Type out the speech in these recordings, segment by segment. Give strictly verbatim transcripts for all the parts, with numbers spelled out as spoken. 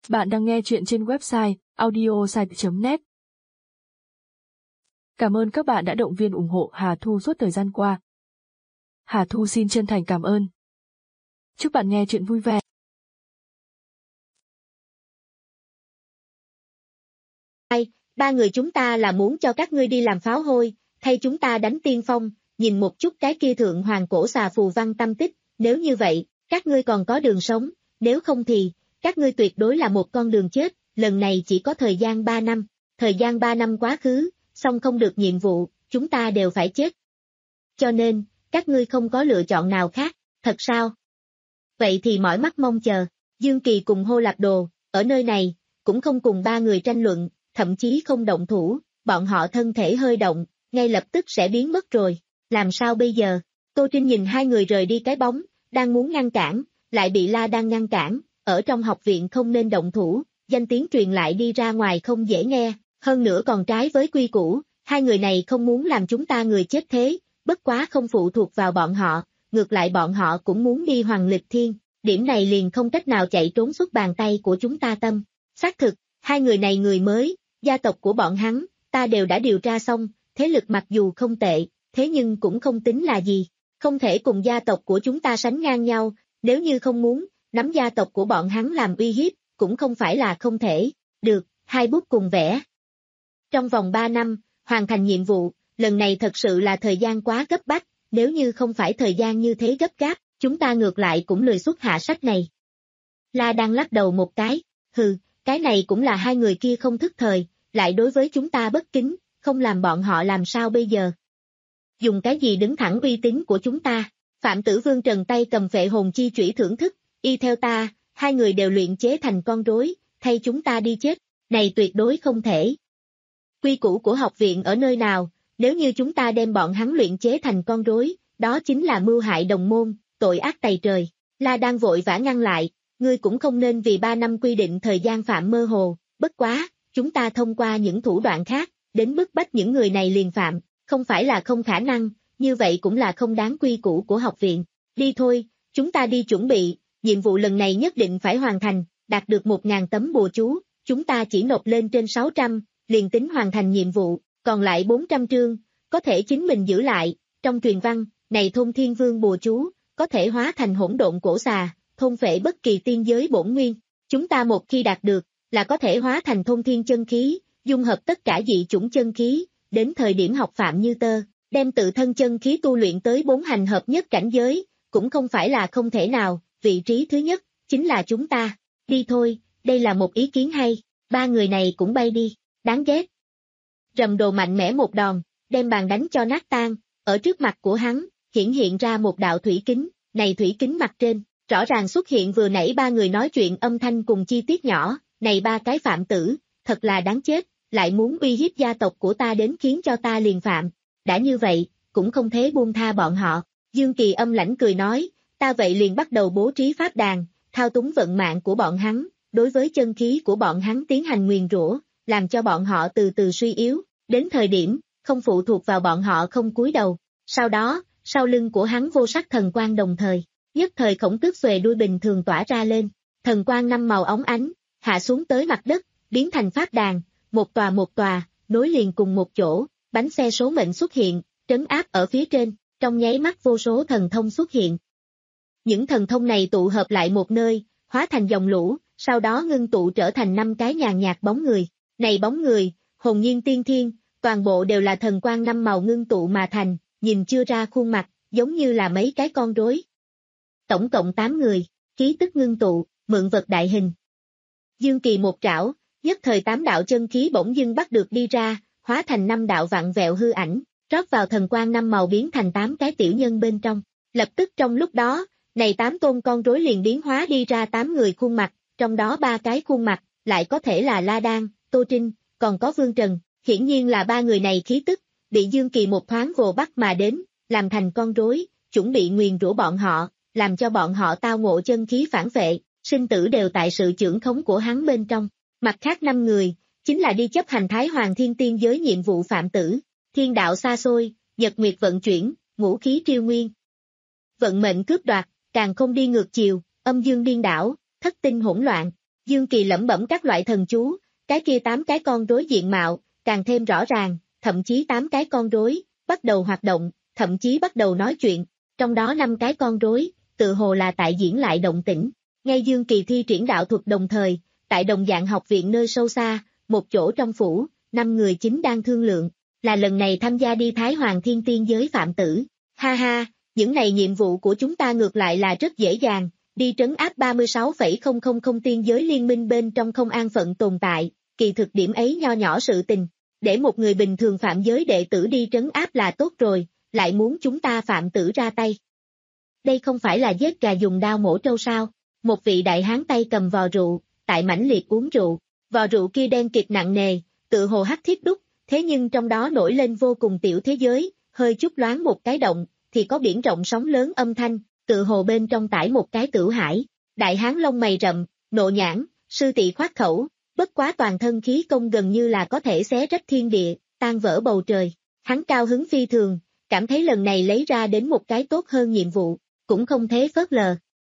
Bạn đang nghe chuyện trên website audiosite chấm net. Cảm ơn các bạn đã động viên ủng hộ Hà Thu suốt thời gian qua. Hà Thu xin chân thành cảm ơn. Chúc bạn nghe chuyện vui vẻ. Ai, ba người chúng ta là muốn cho các ngươi đi làm pháo hôi, thay chúng ta đánh tiên phong, nhìn một chút cái kia thượng hoàng cổ xà phù văn tâm tích, nếu như vậy, các ngươi còn có đường sống, nếu không thì, các ngươi tuyệt đối là một con đường chết, lần này chỉ có thời gian ba năm, thời gian ba năm quá khứ, xong không được nhiệm vụ, chúng ta đều phải chết. Cho nên, các ngươi không có lựa chọn nào khác, thật sao? Vậy thì mỏi mắt mong chờ, Dương Kỳ cùng Hô Lạp Đồ, ở nơi này, cũng không cùng ba người tranh luận, thậm chí không động thủ, bọn họ thân thể hơi động, ngay lập tức sẽ biến mất rồi, làm sao bây giờ? Tô Trinh nhìn hai người rời đi cái bóng, đang muốn ngăn cản, lại bị La Đan ngăn cản, ở trong học viện không nên động thủ, danh tiếng truyền lại đi ra ngoài không dễ nghe, hơn nữa còn trái với quy củ, hai người này không muốn làm chúng ta người chết thế, bất quá không phụ thuộc vào bọn họ, ngược lại bọn họ cũng muốn đi Hoàng Lịch Thiên, điểm này liền không cách nào chạy trốn xuất bàn tay của chúng ta tâm. Xác thực, hai người này người mới, gia tộc của bọn hắn, ta đều đã điều tra xong, thế lực mặc dù không tệ, thế nhưng cũng không tính là gì, không thể cùng gia tộc của chúng ta sánh ngang nhau, nếu như không muốn, nắm gia tộc của bọn hắn làm uy hiếp, cũng không phải là không thể, được, hai bút cùng vẽ. Trong vòng ba năm, hoàn thành nhiệm vụ, lần này thật sự là thời gian quá gấp bách, nếu như không phải thời gian như thế gấp gáp, chúng ta ngược lại cũng lười xuất hạ sách này. La đang lắc đầu một cái, hừ, cái này cũng là hai người kia không thức thời, lại đối với chúng ta bất kính, không làm bọn họ làm sao bây giờ. Dùng cái gì đứng thẳng uy tín của chúng ta, Phạm Tử Vương Trần tay cầm phệ hồn chi chủy thưởng thức, y theo ta, hai người đều luyện chế thành con rối, thay chúng ta đi chết, này tuyệt đối không thể. Quy củ của học viện ở nơi nào, nếu như chúng ta đem bọn hắn luyện chế thành con rối, đó chính là mưu hại đồng môn, tội ác tày trời. La đang vội vã ngăn lại, ngươi cũng không nên vì ba năm quy định thời gian phạm mơ hồ, bất quá, chúng ta thông qua những thủ đoạn khác, đến bức bách những người này liền phạm, không phải là không khả năng, như vậy cũng là không đáng quy củ của học viện. Đi thôi, chúng ta đi chuẩn bị, nhiệm vụ lần này nhất định phải hoàn thành, đạt được một ngàn tấm bùa chú, chúng ta chỉ nộp lên trên sáu trăm, liền tính hoàn thành nhiệm vụ, còn lại bốn trăm trương, có thể chính mình giữ lại, trong truyền văn, này thôn thiên vương bùa chú, có thể hóa thành hỗn độn cổ xà, thôn phệ bất kỳ tiên giới bổn nguyên, chúng ta một khi đạt được, là có thể hóa thành thôn thiên chân khí, dung hợp tất cả dị chủng chân khí, đến thời điểm học phạm như tơ, đem tự thân chân khí tu luyện tới bốn hành hợp nhất cảnh giới, cũng không phải là không thể nào, vị trí thứ nhất, chính là chúng ta, đi thôi, đây là một ý kiến hay, ba người này cũng bay đi, đáng ghét. Rầm Đồ mạnh mẽ một đòn, đem bàn đánh cho nát tan, ở trước mặt của hắn, hiển hiện ra một đạo thủy kính, này thủy kính mặt trên, rõ ràng xuất hiện vừa nãy ba người nói chuyện âm thanh cùng chi tiết nhỏ, này ba cái phạm tử, thật là đáng chết, lại muốn uy hiếp gia tộc của ta đến khiến cho ta liền phạm, đã như vậy, cũng không thể buông tha bọn họ. Dương Kỳ âm lãnh cười nói, ta vậy liền bắt đầu bố trí pháp đàn, thao túng vận mạng của bọn hắn, đối với chân khí của bọn hắn tiến hành nguyền rủa, làm cho bọn họ từ từ suy yếu, đến thời điểm, không phụ thuộc vào bọn họ không cúi đầu. Sau đó, sau lưng của hắn vô sắc thần quang đồng thời, nhất thời khổng tước xuề đuôi bình thường tỏa ra lên, thần quang năm màu óng ánh, hạ xuống tới mặt đất, biến thành pháp đàn, một tòa một tòa, nối liền cùng một chỗ, bánh xe số mệnh xuất hiện, trấn áp ở phía trên, trong nháy mắt vô số thần thông xuất hiện. Những thần thông này tụ hợp lại một nơi, hóa thành dòng lũ, sau đó ngưng tụ trở thành năm cái nhàn nhạt bóng người. Này bóng người, hồn nhiên tiên thiên, toàn bộ đều là thần quang năm màu ngưng tụ mà thành, nhìn chưa ra khuôn mặt, giống như là mấy cái con rối. Tổng cộng tám người, khí tức ngưng tụ, mượn vật đại hình. Dương Kỳ một trảo, nhất thời tám đạo chân khí bỗng dưng bắt được đi ra, hóa thành năm đạo vặn vẹo hư ảnh, rót vào thần quang năm màu biến thành tám cái tiểu nhân bên trong. Lập tức trong lúc đó, này tám tôn con rối liền biến hóa đi ra tám người khuôn mặt, trong đó ba cái khuôn mặt, lại có thể là La Đan, Tô Trinh, còn có Vương Trần, hiển nhiên là ba người này khí tức, bị Dương Kỳ một thoáng vồ bắt mà đến, làm thành con rối, chuẩn bị nguyền rủa bọn họ, làm cho bọn họ tao ngộ chân khí phản vệ, sinh tử đều tại sự chưởng khống của hắn bên trong. Mặt khác năm người, chính là đi chấp hành Thái Hoàng Thiên Tiên giới nhiệm vụ phạm tử, thiên đạo xa xôi, nhật nguyệt vận chuyển, ngũ khí triêu nguyên. Vận mệnh cướp đoạt, càng không đi ngược chiều, âm dương điên đảo, thất tinh hỗn loạn. Dương Kỳ lẩm bẩm các loại thần chú, cái kia tám cái con rối diện mạo, càng thêm rõ ràng, thậm chí tám cái con rối bắt đầu hoạt động, thậm chí bắt đầu nói chuyện, trong đó năm cái con rối, tự hồ là tại diễn lại động tĩnh. Ngay Dương Kỳ thi triển đạo thuật đồng thời, tại đồng dạng học viện nơi sâu xa, một chỗ trong phủ, năm người chính đang thương lượng, là lần này tham gia đi Thái Hoàng Thiên Tiên giới phạm tử. Ha ha, những này nhiệm vụ của chúng ta ngược lại là rất dễ dàng, đi trấn áp ba mươi sáu phẩy không không không tiên giới liên minh bên trong không an phận tồn tại, kỳ thực điểm ấy nho nhỏ sự tình, để một người bình thường phạm giới đệ tử đi trấn áp là tốt rồi, lại muốn chúng ta phạm tử ra tay. Đây không phải là giết gà dùng đao mổ trâu sao? Một vị đại hán tay cầm vò rượu, tại mãnh liệt uống rượu, vò rượu kia đen kịt nặng nề, tự hồ hắc thiết đúc, thế nhưng trong đó nổi lên vô cùng tiểu thế giới, hơi chút loáng một cái động, thì có biển rộng sóng lớn âm thanh, tự hồ bên trong tải một cái tử hải. Đại hán lông mày rậm, nộ nhãn, sư tị khoát khẩu, bất quá toàn thân khí công gần như là có thể xé rách thiên địa, tan vỡ bầu trời. Hắn cao hứng phi thường, cảm thấy lần này lấy ra đến một cái tốt hơn nhiệm vụ, cũng không thế phớt lờ.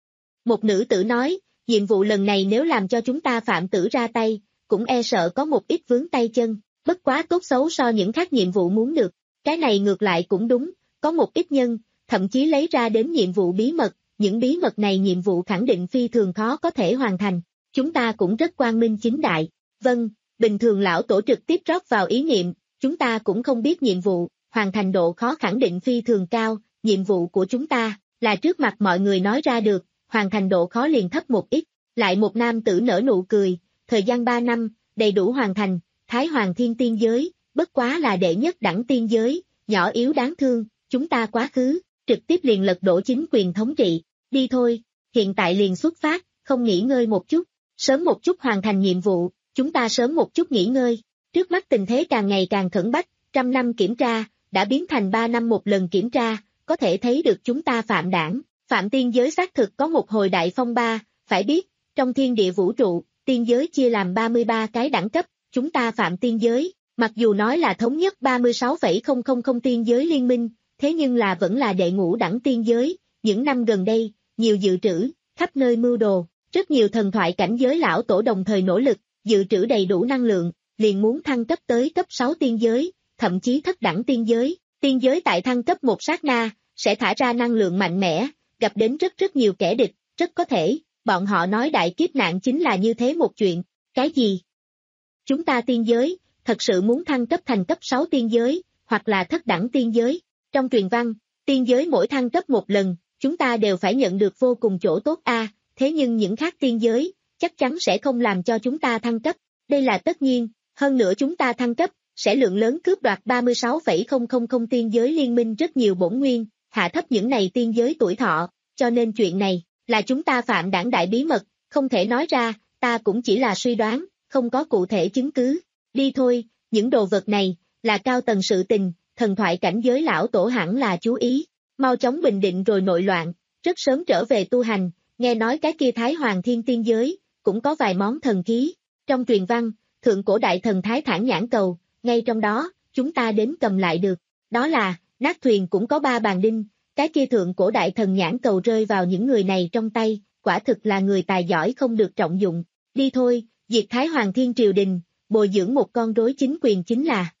Một nữ tử nói, nhiệm vụ lần này nếu làm cho chúng ta phạm tử ra tay, cũng e sợ có một ít vướng tay chân, bất quá tốt xấu so những khác nhiệm vụ muốn được. Cái này ngược lại cũng đúng, có một ít nhân, thậm chí lấy ra đến nhiệm vụ bí mật, những bí mật này nhiệm vụ khẳng định phi thường khó có thể hoàn thành. Chúng ta cũng rất quang minh chính đại. Vâng, bình thường lão tổ trực tiếp rót vào ý niệm, chúng ta cũng không biết nhiệm vụ, hoàn thành độ khó khẳng định phi thường cao, nhiệm vụ của chúng ta, là trước mặt mọi người nói ra được, hoàn thành độ khó liền thấp một ít. Lại một nam tử nở nụ cười, thời gian ba năm, đầy đủ hoàn thành, Thái Hoàng Thiên Tiên giới, bất quá là đệ nhất đẳng tiên giới, nhỏ yếu đáng thương, chúng ta quá khứ, trực tiếp liền lật đổ chính quyền thống trị, đi thôi, hiện tại liền xuất phát, không nghỉ ngơi một chút, sớm một chút hoàn thành nhiệm vụ, chúng ta sớm một chút nghỉ ngơi. Trước mắt tình thế càng ngày càng khẩn bách, trăm năm kiểm tra, đã biến thành ba năm một lần kiểm tra, có thể thấy được chúng ta phạm đảng, phạm tiên giới xác thực có một hồi đại phong ba, phải biết, trong thiên địa vũ trụ, tiên giới chia làm ba mươi ba cái đẳng cấp, chúng ta phạm tiên giới, mặc dù nói là thống nhất ba mươi sáu phẩy không không không tiên giới liên minh, thế nhưng là vẫn là đệ ngũ đẳng tiên giới, những năm gần đây, nhiều dự trữ, khắp nơi mưu đồ, rất nhiều thần thoại cảnh giới lão tổ đồng thời nỗ lực, dự trữ đầy đủ năng lượng, liền muốn thăng cấp tới cấp sáu tiên giới, thậm chí thất đẳng tiên giới, tiên giới tại thăng cấp một sát na, sẽ thả ra năng lượng mạnh mẽ, gặp đến rất rất nhiều kẻ địch, rất có thể, bọn họ nói đại kiếp nạn chính là như thế một chuyện, cái gì? Chúng ta tiên giới, thật sự muốn thăng cấp thành cấp sáu tiên giới, hoặc là thất đẳng tiên giới, trong truyền văn, tiên giới mỗi thăng cấp một lần, chúng ta đều phải nhận được vô cùng chỗ tốt a, thế nhưng những khác tiên giới, chắc chắn sẽ không làm cho chúng ta thăng cấp, đây là tất nhiên, hơn nữa chúng ta thăng cấp, sẽ lượng lớn cướp đoạt ba mươi sáu phẩy không không không tiên giới liên minh rất nhiều bổn nguyên, hạ thấp những này tiên giới tuổi thọ, cho nên chuyện này, là chúng ta phạm đảng đại bí mật, không thể nói ra, ta cũng chỉ là suy đoán, không có cụ thể chứng cứ, đi thôi, những đồ vật này, là cao tầng sự tình, thần thoại cảnh giới lão tổ hẳn là chú ý, mau chóng bình định rồi nội loạn, rất sớm trở về tu hành, nghe nói cái kia Thái Hoàng Thiên Tiên giới, cũng có vài món thần khí, trong truyền văn, thượng cổ đại thần Thái Thản Nhãn Cầu, ngay trong đó, chúng ta đến cầm lại được, đó là, nát thuyền cũng có ba bàn đinh, cái kia thượng cổ đại thần Nhãn Cầu rơi vào những người này trong tay, quả thực là người tài giỏi không được trọng dụng, đi thôi, diệt Thái Hoàng Thiên Triều Đình, bồi dưỡng một con rối chính quyền chính là.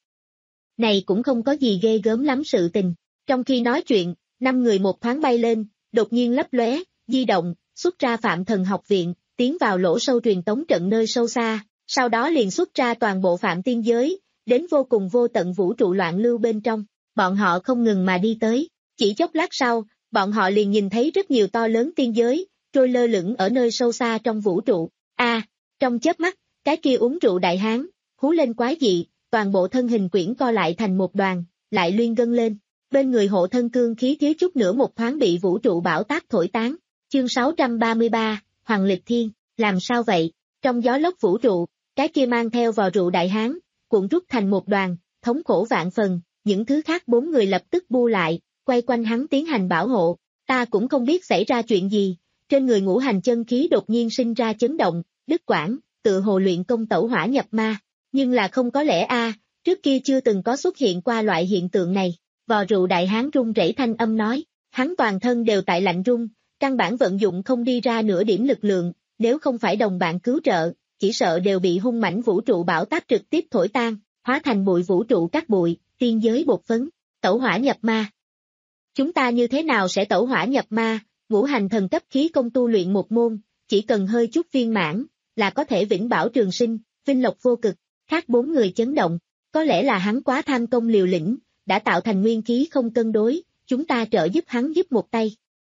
Này cũng không có gì ghê gớm lắm sự tình, trong khi nói chuyện, năm người một thoáng bay lên, đột nhiên lấp lóe, di động, xuất ra Phạm Thần học viện, tiến vào lỗ sâu truyền tống trận nơi sâu xa, sau đó liền xuất ra toàn bộ Phạm Tiên giới, đến vô cùng vô tận vũ trụ loạn lưu bên trong, bọn họ không ngừng mà đi tới, chỉ chốc lát sau, bọn họ liền nhìn thấy rất nhiều to lớn tiên giới, trôi lơ lửng ở nơi sâu xa trong vũ trụ, a à, trong chớp mắt, cái kia uống rượu đại hán, hú lên quái dị, toàn bộ thân hình quyển co lại thành một đoàn, lại luyên gân lên, bên người hộ thân cương khí thiếu chút nữa một thoáng bị vũ trụ bão táp thổi tán, chương sáu trăm ba mươi ba, Hoàng Lịch Thiên, làm sao vậy, trong gió lốc vũ trụ, cái kia mang theo vò rượu đại hán, cuộn rút thành một đoàn, thống khổ vạn phần, những thứ khác bốn người lập tức bu lại, quay quanh hắn tiến hành bảo hộ, ta cũng không biết xảy ra chuyện gì, trên người ngũ hành chân khí đột nhiên sinh ra chấn động, đứt quãng, tự hồ luyện công tẩu hỏa nhập ma, nhưng là không có lẽ a, trước kia chưa từng có xuất hiện qua loại hiện tượng này, vò rượu đại hán run rẩy thanh âm nói, hắn toàn thân đều tại lạnh run, căn bản vận dụng không đi ra nửa điểm lực lượng, nếu không phải đồng bạn cứu trợ, chỉ sợ đều bị hung mãnh vũ trụ bão táp trực tiếp thổi tan, hóa thành bụi vũ trụ cát bụi, tiên giới bột phấn, tẩu hỏa nhập ma. Chúng ta như thế nào sẽ tẩu hỏa nhập ma? Ngũ hành thần cấp khí công tu luyện một môn, chỉ cần hơi chút viên mãn, là có thể vĩnh bảo trường sinh, vinh lộc vô cực. Khác bốn người chấn động, có lẽ là hắn quá tham công liều lĩnh, đã tạo thành nguyên khí không cân đối, chúng ta trợ giúp hắn giúp một tay.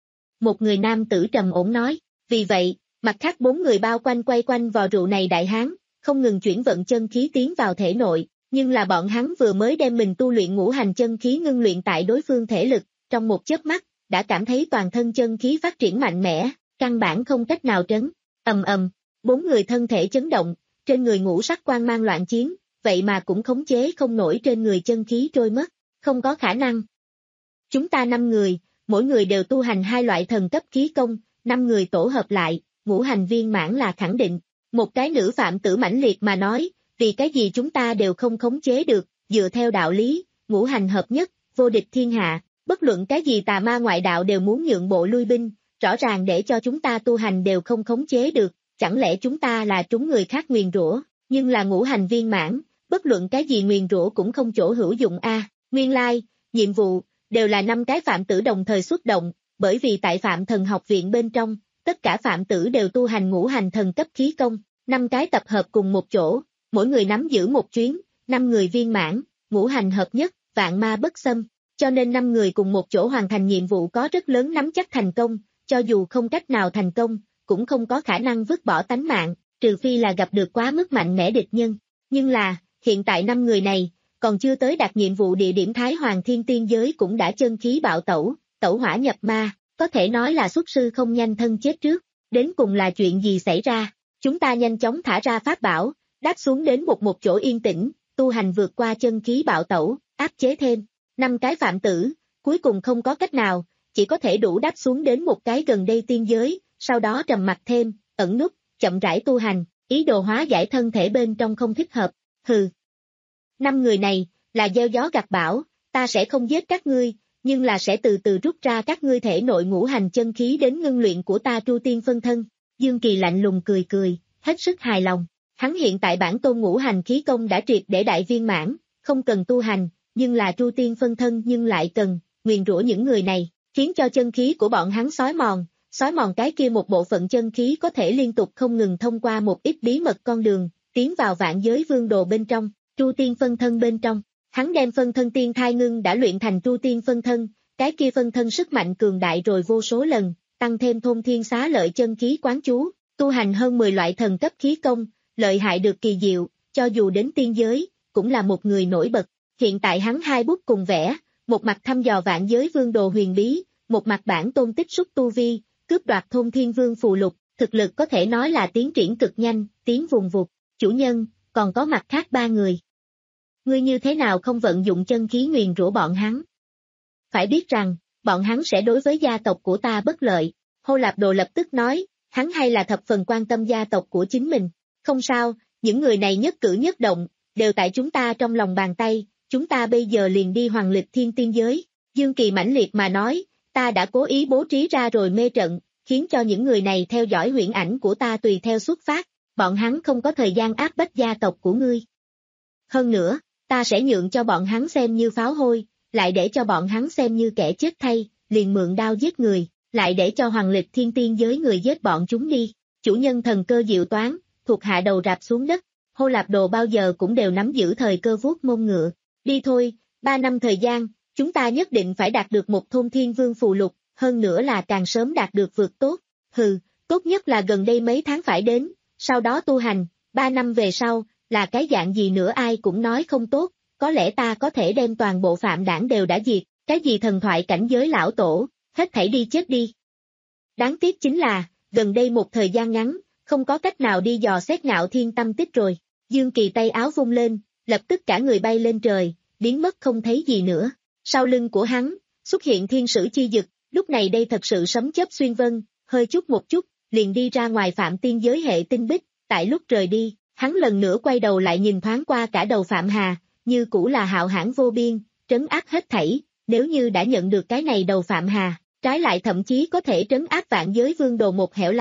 Một người nam tử trầm ổn nói, vì vậy, mặt khác bốn người bao quanh quay quanh vò rượu này đại hán, không ngừng chuyển vận chân khí tiến vào thể nội, nhưng là bọn hắn vừa mới đem mình tu luyện ngũ hành chân khí ngưng luyện tại đối phương thể lực, trong một chớp mắt, đã cảm thấy toàn thân chân khí phát triển mạnh mẽ, căn bản không cách nào trấn. Ầm ầm, bốn người thân thể chấn động, trên người ngũ sắc quang mang loạn chiến, vậy mà cũng khống chế không nổi trên người chân khí trôi mất, không có khả năng. Chúng ta năm người, mỗi người đều tu hành hai loại thần cấp khí công, năm người tổ hợp lại, ngũ hành viên mãn là khẳng định. Một cái nữ phạm tử mãnh liệt mà nói, vì cái gì chúng ta đều không khống chế được, dựa theo đạo lý, ngũ hành hợp nhất, vô địch thiên hạ, bất luận cái gì tà ma ngoại đạo đều muốn nhượng bộ lui binh, rõ ràng để cho chúng ta tu hành đều không khống chế được, chẳng lẽ chúng ta là trúng người khác nguyền rủa, nhưng là ngũ hành viên mãn, bất luận cái gì nguyền rủa cũng không chỗ hữu dụng a. Nguyên lai, nhiệm vụ, đều là năm cái phạm tử đồng thời xuất động, bởi vì tại Phạm Thần học viện bên trong, tất cả phạm tử đều tu hành ngũ hành thần cấp khí công, năm cái tập hợp cùng một chỗ, mỗi người nắm giữ một chuyến, năm người viên mãn, ngũ hành hợp nhất, vạn ma bất xâm, cho nên năm người cùng một chỗ hoàn thành nhiệm vụ có rất lớn nắm chắc thành công, cho dù không cách nào thành công, cũng không có khả năng vứt bỏ tánh mạng, trừ phi là gặp được quá mức mạnh mẽ địch nhân. Nhưng là, hiện tại năm người này, còn chưa tới đạt nhiệm vụ địa điểm Thái Hoàng Thiên Tiên Giới cũng đã chân khí bạo tẩu, tẩu hỏa nhập ma, có thể nói là xuất sư không nhanh thân chết trước. Đến cùng là chuyện gì xảy ra? Chúng ta nhanh chóng thả ra pháp bảo, đáp xuống đến một một chỗ yên tĩnh, tu hành vượt qua chân khí bạo tẩu, áp chế thêm. Năm cái phạm tử, cuối cùng không có cách nào, chỉ có thể đủ đáp xuống đến một cái gần đây tiên giới, sau đó trầm mặc thêm, ẩn núp, chậm rãi tu hành, ý đồ hóa giải thân thể bên trong không thích hợp. Hừ. Năm người này, là gieo gió gặt bão, ta sẽ không giết các ngươi, nhưng là sẽ từ từ rút ra các ngươi thể nội ngũ hành chân khí đến ngưng luyện của ta Tru Tiên phân thân. Dương Kỳ lạnh lùng cười cười, hết sức hài lòng. Hắn hiện tại bản tôn ngũ hành khí công đã triệt để đại viên mãn, không cần tu hành, nhưng là Tru Tiên phân thân nhưng lại cần, nguyền rủa những người này, khiến cho chân khí của bọn hắn xói mòn, xói mòn cái kia một bộ phận chân khí có thể liên tục không ngừng thông qua một ít bí mật con đường, tiến vào vạn giới vương đồ bên trong, Tru Tiên phân thân bên trong. Hắn đem phân thân tiên thai ngưng đã luyện thành Tru Tiên phân thân, cái kia phân thân sức mạnh cường đại rồi vô số lần, tăng thêm thôn thiên xá lợi chân khí quán chú, tu hành hơn mười loại thần cấp khí công, lợi hại được kỳ diệu, cho dù đến tiên giới, cũng là một người nổi bật. Hiện tại hắn hai bút cùng vẽ, một mặt thăm dò vạn giới vương đồ huyền bí, một mặt bản tôn tích xúc tu vi, cướp đoạt thôn thiên vương phù lục, thực lực có thể nói là tiến triển cực nhanh, tiến vùng vụt. Chủ nhân, còn có mặt khác ba người. Ngươi như thế nào không vận dụng chân khí nguyền rủa bọn hắn? Phải biết rằng, bọn hắn sẽ đối với gia tộc của ta bất lợi. Hô Lạp Đồ lập tức nói, hắn hay là thập phần quan tâm gia tộc của chính mình. Không sao, những người này nhất cử nhất động, đều tại chúng ta trong lòng bàn tay, chúng ta bây giờ liền đi Hoàng Lịch Thiên Tiên Giới. Dương Kỳ mãnh liệt mà nói, ta đã cố ý bố trí ra rồi mê trận, khiến cho những người này theo dõi huyễn ảnh của ta tùy theo xuất phát, bọn hắn không có thời gian áp bách gia tộc của ngươi. Hơn nữa, ta sẽ nhượng cho bọn hắn xem như pháo hôi, lại để cho bọn hắn xem như kẻ chết thay, liền mượn đao giết người, lại để cho Hoàng Lịch Thiên Tiên Giới người giết bọn chúng đi. Chủ nhân thần cơ diệu toán, thuộc hạ đầu rạp xuống đất, Hô Lạp Đồ bao giờ cũng đều nắm giữ thời cơ vuốt mông ngựa. Đi thôi, ba năm thời gian, chúng ta nhất định phải đạt được một thôn thiên vương phù lục, hơn nữa là càng sớm đạt được vượt tốt. Hừ, tốt nhất là gần đây mấy tháng phải đến, sau đó tu hành, ba năm về sau, là cái dạng gì nữa ai cũng nói không tốt, có lẽ ta có thể đem toàn bộ phạm đảng đều đã diệt, cái gì thần thoại cảnh giới lão tổ, hết thảy đi chết đi. Đáng tiếc chính là, gần đây một thời gian ngắn, không có cách nào đi dò xét Ngạo Thiên tâm tích rồi. Dương Kỳ tay áo vung lên, lập tức cả người bay lên trời, biến mất không thấy gì nữa. Sau lưng của hắn, xuất hiện thiên sử chi dực, lúc này đây thật sự sấm chớp xuyên vân, hơi chút một chút, liền đi ra ngoài phạm tiên giới hệ tinh bích, tại lúc rời đi, hắn lần nữa quay đầu lại nhìn thoáng qua cả đầu Phạm Hà, như cũ là hạo hãn vô biên, trấn áp hết thảy, nếu như đã nhận được cái này đầu Phạm Hà, trái lại thậm chí có thể trấn áp vạn giới vương đồ một hẻo lánh,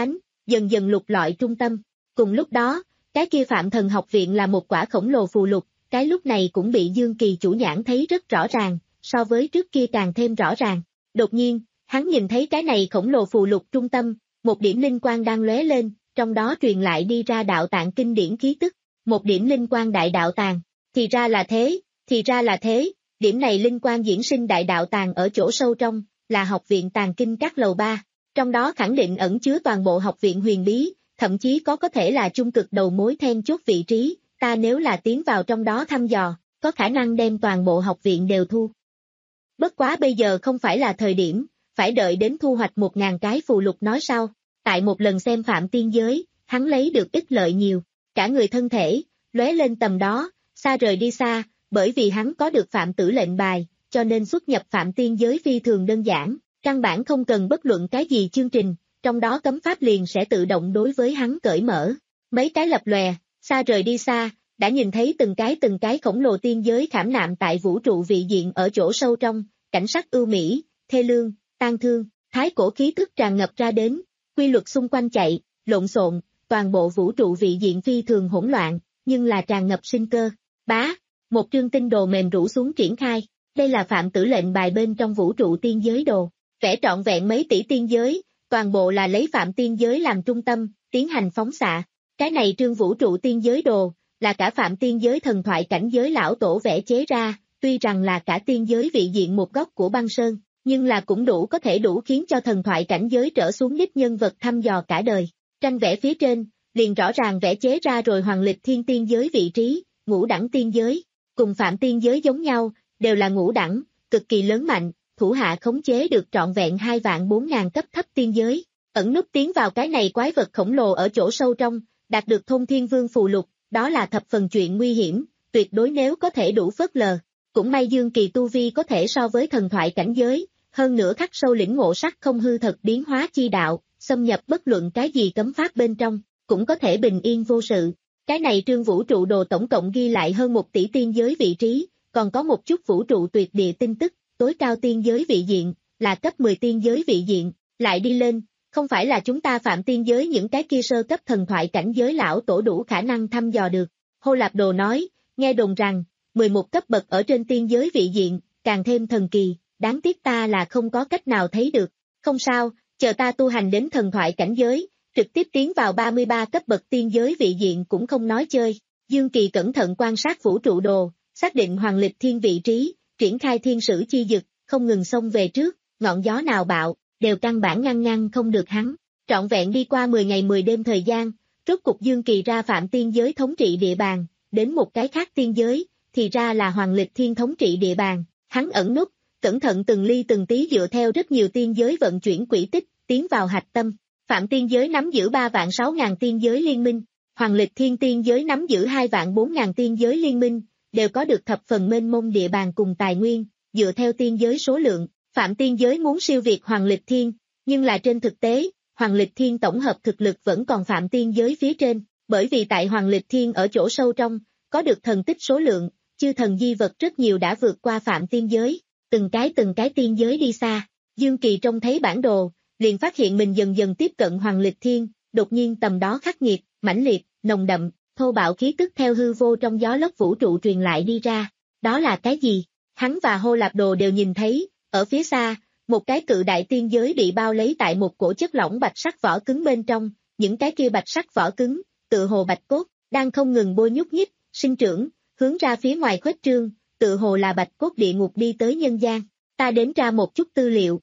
dần dần lục lọi trung tâm. Cùng lúc đó, cái kia Phạm Thần học viện là một quả khổng lồ phù lục, cái lúc này cũng bị Dương Kỳ chủ nhãn thấy rất rõ ràng, so với trước kia càng thêm rõ ràng. Đột nhiên, hắn nhìn thấy cái này khổng lồ phù lục trung tâm, một điểm linh quang đang lóe lên, trong đó truyền lại đi ra đạo tạng kinh điển khí tức, một điểm linh quang đại đạo tàng. Thì ra là thế, thì ra là thế, điểm này linh quang diễn sinh đại đạo tàng ở chỗ sâu trong, là học viện tàng kinh các lầu ba, trong đó khẳng định ẩn chứa toàn bộ học viện huyền bí, thậm chí có có thể là trung cực đầu mối then chốt vị trí, ta nếu là tiến vào trong đó thăm dò, có khả năng đem toàn bộ học viện đều thu. Bất quá bây giờ không phải là thời điểm, phải đợi đến thu hoạch một ngàn cái phù lục nói sau, tại một lần xem Phạm Tiên Giới, hắn lấy được ích lợi nhiều, cả người thân thể, lóe lên tầm đó, xa rời đi xa, bởi vì hắn có được Phạm Tử lệnh bài, cho nên xuất nhập Phạm Tiên Giới phi thường đơn giản, căn bản không cần bất luận cái gì chương trình, trong đó cấm pháp liền sẽ tự động đối với hắn cởi mở. Mấy cái lập lòe, xa rời đi xa, đã nhìn thấy từng cái từng cái khổng lồ tiên giới khảm nạm tại vũ trụ vị diện ở chỗ sâu trong, cảnh sắc ưu mỹ, thê lương, tang thương, thái cổ khí thức tràn ngập ra đến, quy luật xung quanh chạy, lộn xộn, toàn bộ vũ trụ vị diện phi thường hỗn loạn, nhưng là tràn ngập sinh cơ. Bá, một trương tinh đồ mềm rũ xuống triển khai, đây là Phạm Tử lệnh bài bên trong vũ trụ tiên giới đồ, vẽ trọn vẹn mấy tỷ tiên giới, toàn bộ là lấy Phạm Tiên Giới làm trung tâm, tiến hành phóng xạ. Cái này trương vũ trụ tiên giới đồ, là cả Phạm Tiên Giới thần thoại cảnh giới lão tổ vẽ chế ra, tuy rằng là cả tiên giới vị diện một góc của băng sơn, nhưng là cũng đủ có thể đủ khiến cho thần thoại cảnh giới trở xuống đích nhân vật thăm dò cả đời. Tranh vẽ phía trên, liền rõ ràng vẽ chế ra rồi Hoàng Lịch Thiên tiên giới vị trí, ngũ đẳng tiên giới, cùng Phạm Tiên Giới giống nhau, đều là ngũ đẳng, cực kỳ lớn mạnh, thủ hạ khống chế được trọn vẹn hai vạn bốn ngàn cấp thấp tiên giới, ẩn núp tiến vào cái này quái vật khổng lồ ở chỗ sâu trong, đạt được Thông Thiên Vương phù lục, đó là thập phần chuyện nguy hiểm, tuyệt đối nếu có thể đủ phớt lờ. Cũng may Dương Kỳ tu vi có thể so với thần thoại cảnh giới, hơn nữa khắc sâu lĩnh ngộ sắc không hư thật biến hóa chi đạo, xâm nhập bất luận cái gì cấm pháp bên trong, cũng có thể bình yên vô sự. Cái này trương vũ trụ đồ tổng cộng ghi lại hơn một tỷ tiên giới vị trí, còn có một chút vũ trụ tuyệt địa tin tức, tối cao tiên giới vị diện, là cấp mười tiên giới vị diện, lại đi lên, không phải là chúng ta Phạm Tiên Giới những cái kia sơ cấp thần thoại cảnh giới lão tổ đủ khả năng thăm dò được. Hô Lạp Đồ nói, nghe đồn rằng, mười một cấp bậc ở trên tiên giới vị diện, càng thêm thần kỳ, đáng tiếc ta là không có cách nào thấy được. Không sao, chờ ta tu hành đến thần thoại cảnh giới, trực tiếp tiến vào ba mươi ba cấp bậc tiên giới vị diện cũng không nói chơi. Dương Kỳ cẩn thận quan sát vũ trụ đồ, xác định Hoàng Lịch Thiên vị trí, triển khai thiên sử chi dực, không ngừng xông về trước, ngọn gió nào bạo, đều căn bản ngăn ngăn không được hắn. Trọn vẹn đi qua mười ngày mười đêm thời gian, rốt cục Dương Kỳ ra Phạm Tiên Giới thống trị địa bàn, đến một cái khác tiên giới, thì ra là Hoàng Lịch Thiên thống trị địa bàn, hắn ẩn núp, cẩn thận từng ly từng tí dựa theo rất nhiều tiên giới vận chuyển quỹ tích, tiến vào hạch tâm. Phạm Tiên Giới nắm giữ ba vạn sáu ngàn tiên giới liên minh, Hoàng Lịch Thiên tiên giới nắm giữ hai vạn bốn ngàn tiên giới liên minh, đều có được thập phần mênh mông địa bàn cùng tài nguyên, dựa theo tiên giới số lượng, Phạm Tiên Giới muốn siêu việt Hoàng Lịch Thiên, nhưng là trên thực tế, Hoàng Lịch Thiên tổng hợp thực lực vẫn còn Phạm Tiên Giới phía trên, bởi vì tại Hoàng Lịch Thiên ở chỗ sâu trong, có được thần tích số lượng, chư thần di vật rất nhiều đã vượt qua Phạm Tiên Giới, từng cái từng cái tiên giới đi xa. Dương Kỳ trông thấy bản đồ, liền phát hiện mình dần dần tiếp cận Hoàng Lịch Thiên, đột nhiên tầm đó khắc nghiệt, mãnh liệt, nồng đậm, thô bạo khí tức theo hư vô trong gió lốc vũ trụ truyền lại đi ra. Đó là cái gì? Hắn và Hô Lạp Đồ đều nhìn thấy, ở phía xa, một cái cự đại tiên giới bị bao lấy tại một cổ chất lỏng bạch sắc vỏ cứng bên trong, những cái kia bạch sắc vỏ cứng, tự hồ bạch cốt, đang không ngừng bôi nhúc nhích, sinh trưởng, hướng ra phía ngoài khuếch trương, tự hồ là bạch cốt địa ngục đi tới nhân gian. Ta đến ra một chút tư liệu.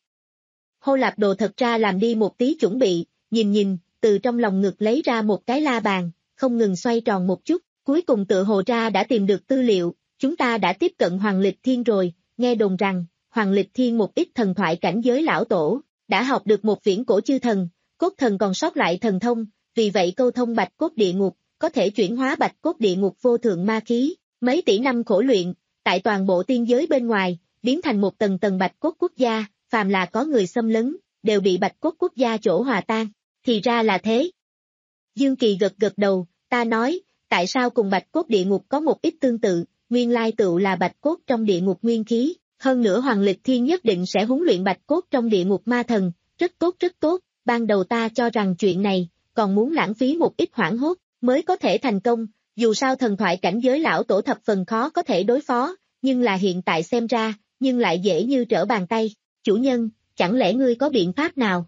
Hô Lạp Đồ thật ra làm đi một tí chuẩn bị, nhìn nhìn, từ trong lòng ngực lấy ra một cái la bàn, không ngừng xoay tròn một chút, cuối cùng tự hồ ra đã tìm được tư liệu, chúng ta đã tiếp cận Hoàng Lịch Thiên rồi, nghe đồn rằng, Hoàng Lịch Thiên một ít thần thoại cảnh giới lão tổ, đã học được một viễn cổ chư thần, cốt thần còn sót lại thần thông, vì vậy câu thông bạch cốt địa ngục, có thể chuyển hóa bạch cốt địa ngục vô thượng ma khí, mấy tỷ năm khổ luyện, tại toàn bộ tiên giới bên ngoài, biến thành một tầng tầng bạch cốt quốc gia, phàm là có người xâm lấn, đều bị bạch cốt quốc gia chỗ hòa tan, thì ra là thế. Dương Kỳ gật gật đầu, ta nói, tại sao cùng bạch cốt địa ngục có một ít tương tự, nguyên lai tựu là bạch cốt trong địa ngục nguyên khí, hơn nữa Hoàng Lịch Thiên nhất định sẽ huấn luyện bạch cốt trong địa ngục ma thần, rất tốt rất tốt, ban đầu ta cho rằng chuyện này, còn muốn lãng phí một ít hoảng hốt, mới có thể thành công, dù sao thần thoại cảnh giới lão tổ thập phần khó có thể đối phó, nhưng là hiện tại xem ra, nhưng lại dễ như trở bàn tay. Chủ nhân, chẳng lẽ ngươi có biện pháp nào?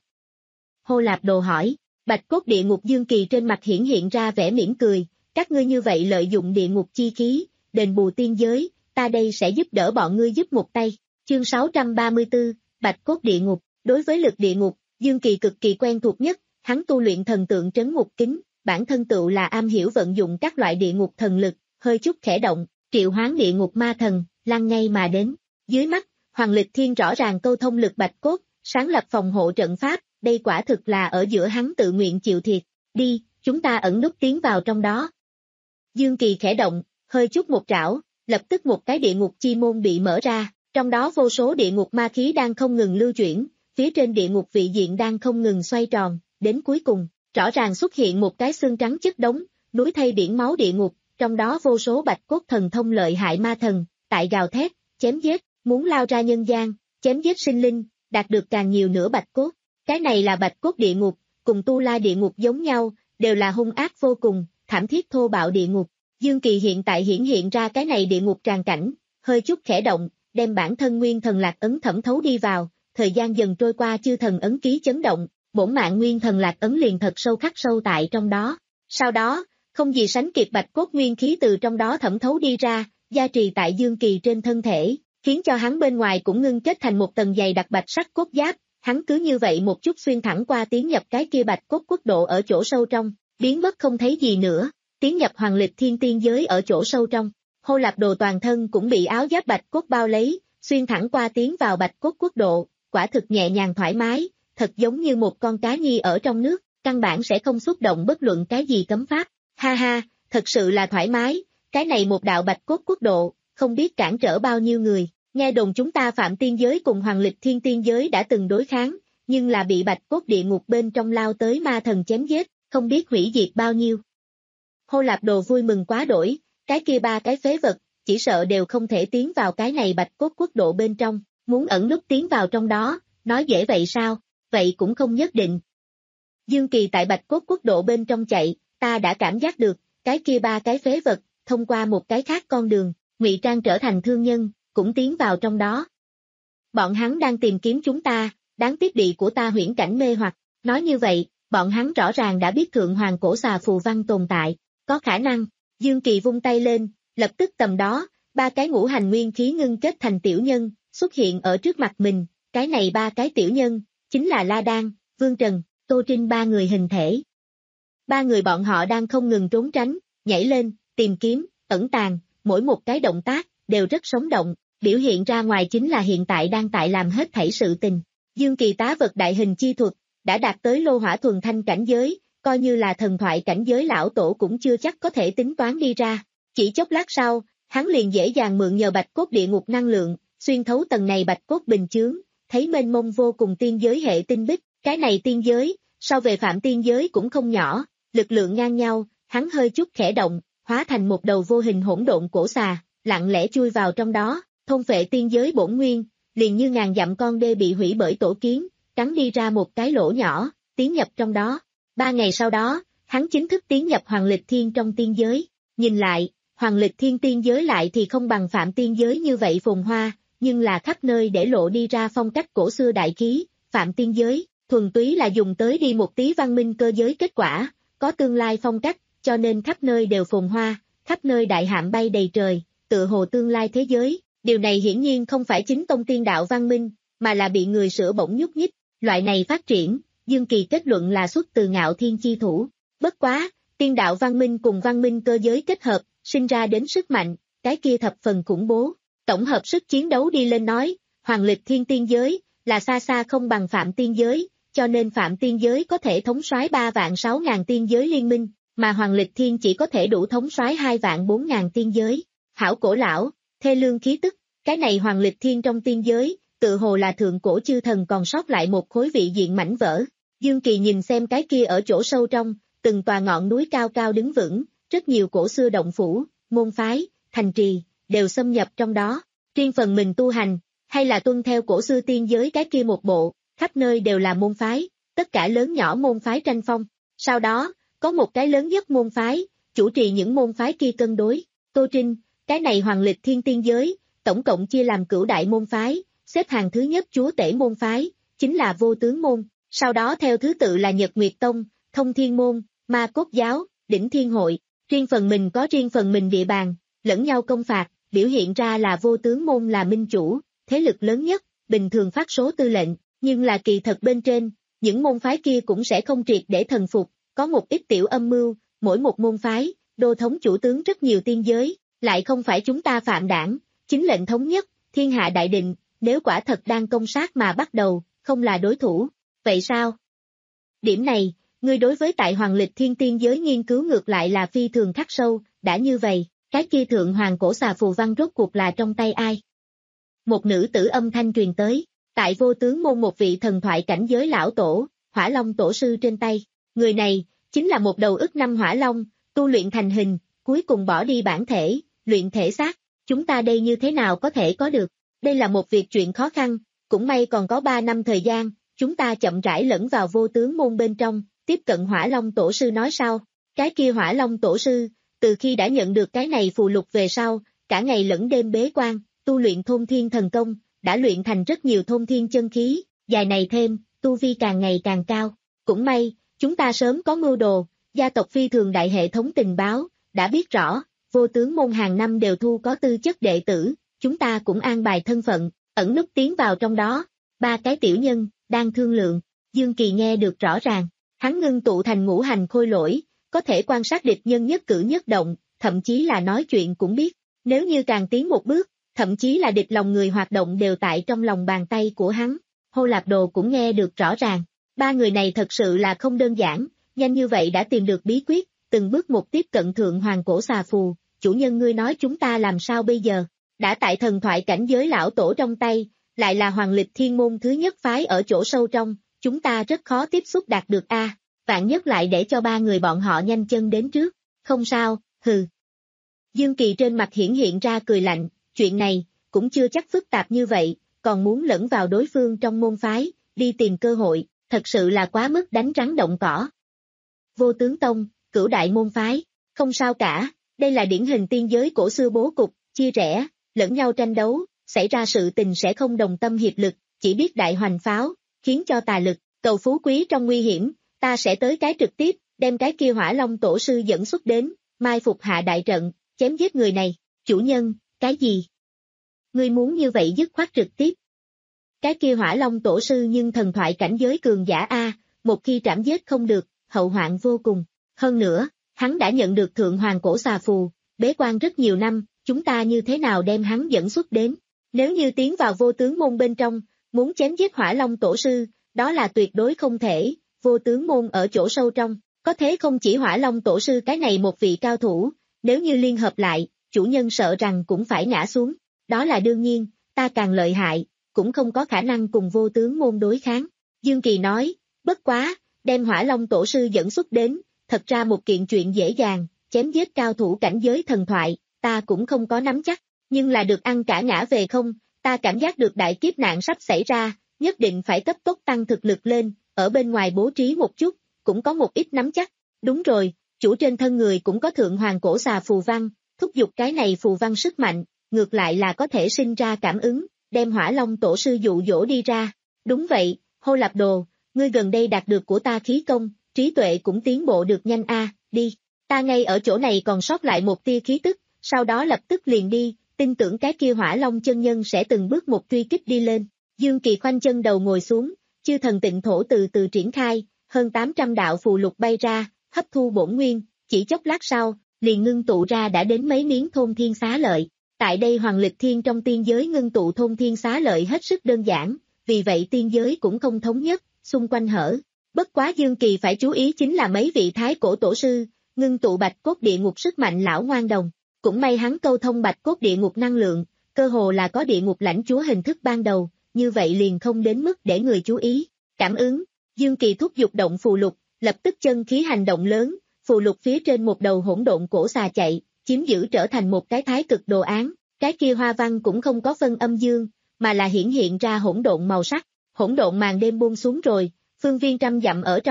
Hô Lạp Đồ hỏi. Bạch cốt địa ngục Dương Kỳ trên mặt hiển hiện ra vẻ mỉm cười, các ngươi như vậy lợi dụng địa ngục chi khí, đền bù tiên giới, ta đây sẽ giúp đỡ bọn ngươi giúp một tay. Chương sáu trăm ba mươi tư, Bạch cốt địa ngục. Đối với lực địa ngục, Dương Kỳ cực kỳ quen thuộc nhất, hắn tu luyện thần tượng trấn ngục kính, bản thân tựu là am hiểu vận dụng các loại địa ngục thần lực, hơi chút khẽ động, triệu hoán địa ngục ma thần, lăn ngay mà đến. Dưới mắt, Hoàng Lịch Thiên rõ ràng câu thông lực bạch cốt, sáng lập phòng hộ trận pháp, đây quả thực là ở giữa hắn tự nguyện chịu thiệt. Đi, chúng ta ẩn núp tiến vào trong đó. Dương Kỳ khẽ động, hơi chút một trảo, lập tức một cái địa ngục chi môn bị mở ra, trong đó vô số địa ngục ma khí đang không ngừng lưu chuyển, phía trên địa ngục vị diện đang không ngừng xoay tròn, đến cuối cùng, rõ ràng xuất hiện một cái xương trắng chất đống, núi thây biển máu địa ngục, trong đó vô số bạch cốt thần thông lợi hại ma thần, tại gào thét, chém giết, muốn lao ra nhân gian, chém giết sinh linh, đạt được càng nhiều nữa bạch cốt. Cái này là bạch cốt địa ngục, cùng tu la địa ngục giống nhau, đều là hung ác vô cùng, thảm thiết thô bạo địa ngục. Dương Kỳ hiện tại hiển hiện ra cái này địa ngục tràn cảnh, hơi chút khẽ động, đem bản thân nguyên thần lạc ấn thẩm thấu đi vào, thời gian dần trôi qua chư thần ấn ký chấn động, bổn mạng nguyên thần lạc ấn liền thật sâu khắc sâu tại trong đó. Sau đó, không gì sánh kịp bạch cốt nguyên khí từ trong đó thẩm thấu đi ra, gia trì tại Dương Kỳ trên thân thể, khiến cho hắn bên ngoài cũng ngưng kết thành một tầng dày đặc bạch sắc cốt giáp, hắn cứ như vậy một chút xuyên thẳng qua tiến nhập cái kia bạch cốt quốc độ ở chỗ sâu trong, biến mất không thấy gì nữa, tiến nhập Hoàng Lịch Thiên tiên giới ở chỗ sâu trong. Hô Lạp Đồ toàn thân cũng bị áo giáp bạch cốt bao lấy, xuyên thẳng qua tiến vào bạch cốt quốc độ, quả thực nhẹ nhàng thoải mái, thật giống như một con cá nhi ở trong nước, căn bản sẽ không xúc động bất luận cái gì cấm pháp. Ha ha, thật sự là thoải mái, cái này một đạo bạch cốt quốc độ, không biết cản trở bao nhiêu người. Nghe đồn chúng ta Phạm tiên giới cùng Hoàng Lịch Thiên tiên giới đã từng đối kháng, nhưng là bị bạch cốt địa ngục bên trong lao tới ma thần chém giết, không biết hủy diệt bao nhiêu. Hô Lạp Đồ vui mừng quá đổi, cái kia ba cái phế vật, chỉ sợ đều không thể tiến vào cái này bạch cốt quốc độ bên trong, muốn ẩn núp tiến vào trong đó, nói dễ vậy sao, vậy cũng không nhất định. Dương Kỳ tại bạch cốt quốc độ bên trong chạy, ta đã cảm giác được, cái kia ba cái phế vật, thông qua một cái khác con đường, ngụy trang trở thành thương nhân, cũng tiến vào trong đó. Bọn hắn đang tìm kiếm chúng ta, đáng tiếc bị của ta huyễn cảnh mê hoặc, nói như vậy, bọn hắn rõ ràng đã biết thượng hoàng cổ xà phù văn tồn tại, có khả năng. Dương Kỳ vung tay lên, lập tức tầm đó, ba cái ngũ hành nguyên khí ngưng kết thành tiểu nhân, xuất hiện ở trước mặt mình, cái này ba cái tiểu nhân, chính là La Đan, Vương Trần, Tô Trinh ba người hình thể. Ba người bọn họ đang không ngừng trốn tránh, nhảy lên, tìm kiếm, ẩn tàng, mỗi một cái động tác, đều rất sống động, biểu hiện ra ngoài chính là hiện tại đang tại làm hết thảy sự tình. Dương Kỳ tá vật đại hình chi thuật, đã đạt tới lô hỏa thuần thanh cảnh giới, coi như là thần thoại cảnh giới lão tổ cũng chưa chắc có thể tính toán đi ra. Chỉ chốc lát sau, hắn liền dễ dàng mượn nhờ bạch cốt địa ngục năng lượng, xuyên thấu tầng này bạch cốt bình chướng, thấy mênh mông vô cùng tiên giới hệ tinh bích, cái này tiên giới, so về Phạm tiên giới cũng không nhỏ, lực lượng ngang nhau, hắn hơi chút khẽ động, hóa thành một đầu vô hình hỗn độn cổ xà, lặng lẽ chui vào trong đó, thôn phệ tiên giới bổn nguyên, liền như ngàn dặm con đê bị hủy bởi tổ kiến, cắn đi ra một cái lỗ nhỏ, tiến nhập trong đó. Ba ngày sau đó, hắn chính thức tiến nhập Hoàng Lịch Thiên trong tiên giới. Nhìn lại, Hoàng Lịch Thiên tiên giới lại thì không bằng Phạm tiên giới như vậy phồn hoa, nhưng là khắp nơi để lộ đi ra phong cách cổ xưa đại khí. Phạm tiên giới, thuần túy là dùng tới đi một tí văn minh cơ giới kết quả, có tương lai phong cách, cho nên khắp nơi đều phồn hoa, khắp nơi đại hạm bay đầy trời, tựa hồ tương lai thế giới. Điều này hiển nhiên không phải chính tông tiên đạo văn minh, mà là bị người sửa bổng nhúc nhích. Loại này phát triển, Dương Kỳ kết luận là xuất từ Ngạo Thiên chi thủ. Bất quá, tiên đạo văn minh cùng văn minh cơ giới kết hợp, sinh ra đến sức mạnh, cái kia thập phần khủng bố. Tổng hợp sức chiến đấu đi lên nói, Hoàng Lịch Thiên tiên giới, là xa xa không bằng Phạm tiên giới, cho nên Phạm tiên giới có thể thống soái ba vạn sáu ngàn tiên giới liên minh, mà Hoàng Lịch Thiên chỉ có thể đủ thống soái hai vạn bốn ngàn tiên giới. Hảo cổ lão, thê lương khí tức, cái này Hoàng Lịch Thiên trong tiên giới, tự hồ là thượng cổ chư thần còn sót lại một khối vị diện mảnh vỡ. Dương Kỳ nhìn xem cái kia ở chỗ sâu trong, từng tòa ngọn núi cao cao đứng vững, rất nhiều cổ xưa động phủ, môn phái, thành trì, đều xâm nhập trong đó. Riêng phần mình tu hành, hay là tuân theo cổ xưa tiên giới cái kia một bộ, khắp nơi đều là môn phái, tất cả lớn nhỏ môn phái tranh phong. Sau đó, có một cái lớn nhất môn phái, chủ trì những môn phái kia cân đối. Tô Trinh, cái này Hoàng Lịch Thiên Tiên Giới, tổng cộng chia làm cửu đại môn phái, xếp hàng thứ nhất chúa tể môn phái, chính là Vô Tướng Môn, sau đó theo thứ tự là Nhật Nguyệt Tông, Thông Thiên Môn, Ma Cốt Giáo, Đỉnh Thiên Hội, riêng phần mình có riêng phần mình địa bàn, lẫn nhau công phạt, biểu hiện ra là Vô Tướng Môn là minh chủ, thế lực lớn nhất, bình thường phát số tư lệnh, nhưng là kỳ thật bên trên, những môn phái kia cũng sẽ không triệt để thần phục, có một ít tiểu âm mưu, mỗi một môn phái, đô thống chủ tướng rất nhiều tiên giới, lại không phải chúng ta phạm đảng, chính lệnh thống nhất, thiên hạ đại định, nếu quả thật đang công sát mà bắt đầu, không là đối thủ, vậy sao? Điểm này, ngươi đối với tại Hoàng Lịch Thiên Tiên Giới nghiên cứu ngược lại là phi thường khắc sâu, đã như vậy, cái kia thượng hoàng cổ xà phù văn rốt cuộc là trong tay ai? Một nữ tử âm thanh truyền tới, tại Vô Tướng Môn một vị thần thoại cảnh giới lão tổ, Hỏa Long tổ sư trên tay, người này, chính là một đầu ức năm hỏa long, tu luyện thành hình, cuối cùng bỏ đi bản thể, luyện thể xác, chúng ta đây như thế nào có thể có được, đây là một việc chuyện khó khăn, cũng may còn có ba năm thời gian, chúng ta chậm rãi lẫn vào Vô Tướng Môn bên trong, tiếp cận Hỏa Long tổ sư nói sau, cái kia Hỏa Long tổ sư, từ khi đã nhận được cái này phù lục về sau, cả ngày lẫn đêm bế quan, tu luyện thôn thiên thần công, đã luyện thành rất nhiều thôn thiên chân khí, dài này thêm, tu vi càng ngày càng cao, cũng may, chúng ta sớm có mưu đồ, gia tộc phi thường đại hệ thống tình báo, đã biết rõ, Vô Tướng Môn hàng năm đều thu có tư chất đệ tử, chúng ta cũng an bài thân phận, ẩn núp tiến vào trong đó, ba cái tiểu nhân, đang thương lượng, Dương Kỳ nghe được rõ ràng, hắn ngưng tụ thành ngũ hành khôi lỗi, có thể quan sát địch nhân nhất cử nhất động, thậm chí là nói chuyện cũng biết, nếu như càng tiến một bước, thậm chí là địch lòng người hoạt động đều tại trong lòng bàn tay của hắn, Hô Lạp Đồ cũng nghe được rõ ràng, ba người này thật sự là không đơn giản, nhanh như vậy đã tìm được bí quyết, từng bước một tiếp cận thượng hoàng cổ xà phù, chủ nhân ngươi nói chúng ta làm sao bây giờ, đã tại thần thoại cảnh giới lão tổ trong tay, lại là Hoàng Lịch Thiên Môn thứ nhất phái ở chỗ sâu trong, chúng ta rất khó tiếp xúc đạt được a. À, vạn nhất lại để cho ba người bọn họ nhanh chân đến trước, không sao, hừ. Dương Kỳ trên mặt hiển hiện ra cười lạnh, chuyện này, cũng chưa chắc phức tạp như vậy, còn muốn lẫn vào đối phương trong môn phái, đi tìm cơ hội, thật sự là quá mức đánh rắn động cỏ. Vô Tướng Tông, cửu đại môn phái, không sao cả, đây là điển hình tiên giới cổ xưa bố cục, chia rẽ, lẫn nhau tranh đấu, xảy ra sự tình sẽ không đồng tâm hiệp lực, chỉ biết đại hoành pháo, khiến cho tà lực, cầu phú quý trong nguy hiểm, ta sẽ tới cái trực tiếp, đem cái kia Hỏa Long tổ sư dẫn xuất đến, mai phục hạ đại trận, chém giết người này, chủ nhân, cái gì? Ngươi muốn như vậy dứt khoát trực tiếp. Cái kia Hỏa Long tổ sư nhưng thần thoại cảnh giới cường giả A, một khi trảm giết không được, hậu hoạn vô cùng, hơn nữa, hắn đã nhận được thượng hoàng cổ xà phù, bế quan rất nhiều năm, chúng ta như thế nào đem hắn dẫn xuất đến, nếu như tiến vào Vô Tướng Môn bên trong, muốn chém giết Hỏa Long tổ sư, đó là tuyệt đối không thể, Vô Tướng Môn ở chỗ sâu trong, có thế không chỉ Hỏa Long tổ sư cái này một vị cao thủ, nếu như liên hợp lại, chủ nhân sợ rằng cũng phải ngã xuống, đó là đương nhiên, ta càng lợi hại, cũng không có khả năng cùng Vô Tướng Môn đối kháng, Dương Kỳ nói, bất quá, đem Hỏa Long tổ sư dẫn xuất đến, thật ra một kiện chuyện dễ dàng, chém giết cao thủ cảnh giới thần thoại, ta cũng không có nắm chắc, nhưng là được ăn cả ngã về không, ta cảm giác được đại kiếp nạn sắp xảy ra, nhất định phải cấp tốc tăng thực lực lên, ở bên ngoài bố trí một chút, cũng có một ít nắm chắc, đúng rồi, chủ trên thân người cũng có thượng hoàng cổ xà phù văn, thúc giục cái này phù văn sức mạnh, ngược lại là có thể sinh ra cảm ứng, đem Hỏa Long tổ sư dụ dỗ đi ra, đúng vậy, Hô Lạp Đồ, ngươi gần đây đạt được của ta khí công, trí tuệ cũng tiến bộ được nhanh a, đi, ta ngay ở chỗ này còn sót lại một tia khí tức, sau đó lập tức liền đi, tin tưởng cái kia Hỏa Long chân nhân sẽ từng bước một truy kích đi lên, Dương Kỳ khoanh chân đầu ngồi xuống, chư thần tịnh thổ từ từ triển khai, hơn tám trăm đạo phù lục bay ra, hấp thu bổn nguyên, chỉ chốc lát sau, liền ngưng tụ ra đã đến mấy miếng thôn thiên xá lợi, tại đây Hoàng Lịch Thiên trong tiên giới ngưng tụ thôn thiên xá lợi hết sức đơn giản, vì vậy tiên giới cũng không thống nhất, xung quanh hở. Bất quá Dương Kỳ phải chú ý chính là mấy vị thái cổ tổ sư, ngưng tụ bạch cốt địa ngục sức mạnh lão ngoan đồng, cũng may hắn câu thông bạch cốt địa ngục năng lượng, cơ hồ là có địa ngục lãnh chúa hình thức ban đầu, như vậy liền không đến mức để người chú ý. Cảm ứng, Dương Kỳ thúc giục động phù lục, lập tức chân khí hành động lớn, phù lục phía trên một đầu hỗn độn cổ xà chạy, chiếm giữ trở thành một cái thái cực đồ án, cái kia hoa văn cũng không có phân âm dương, mà là hiển hiện ra hỗn độn màu sắc, hỗn độn màn đêm buông xuống rồi, phương viên trăm dặm ở trong,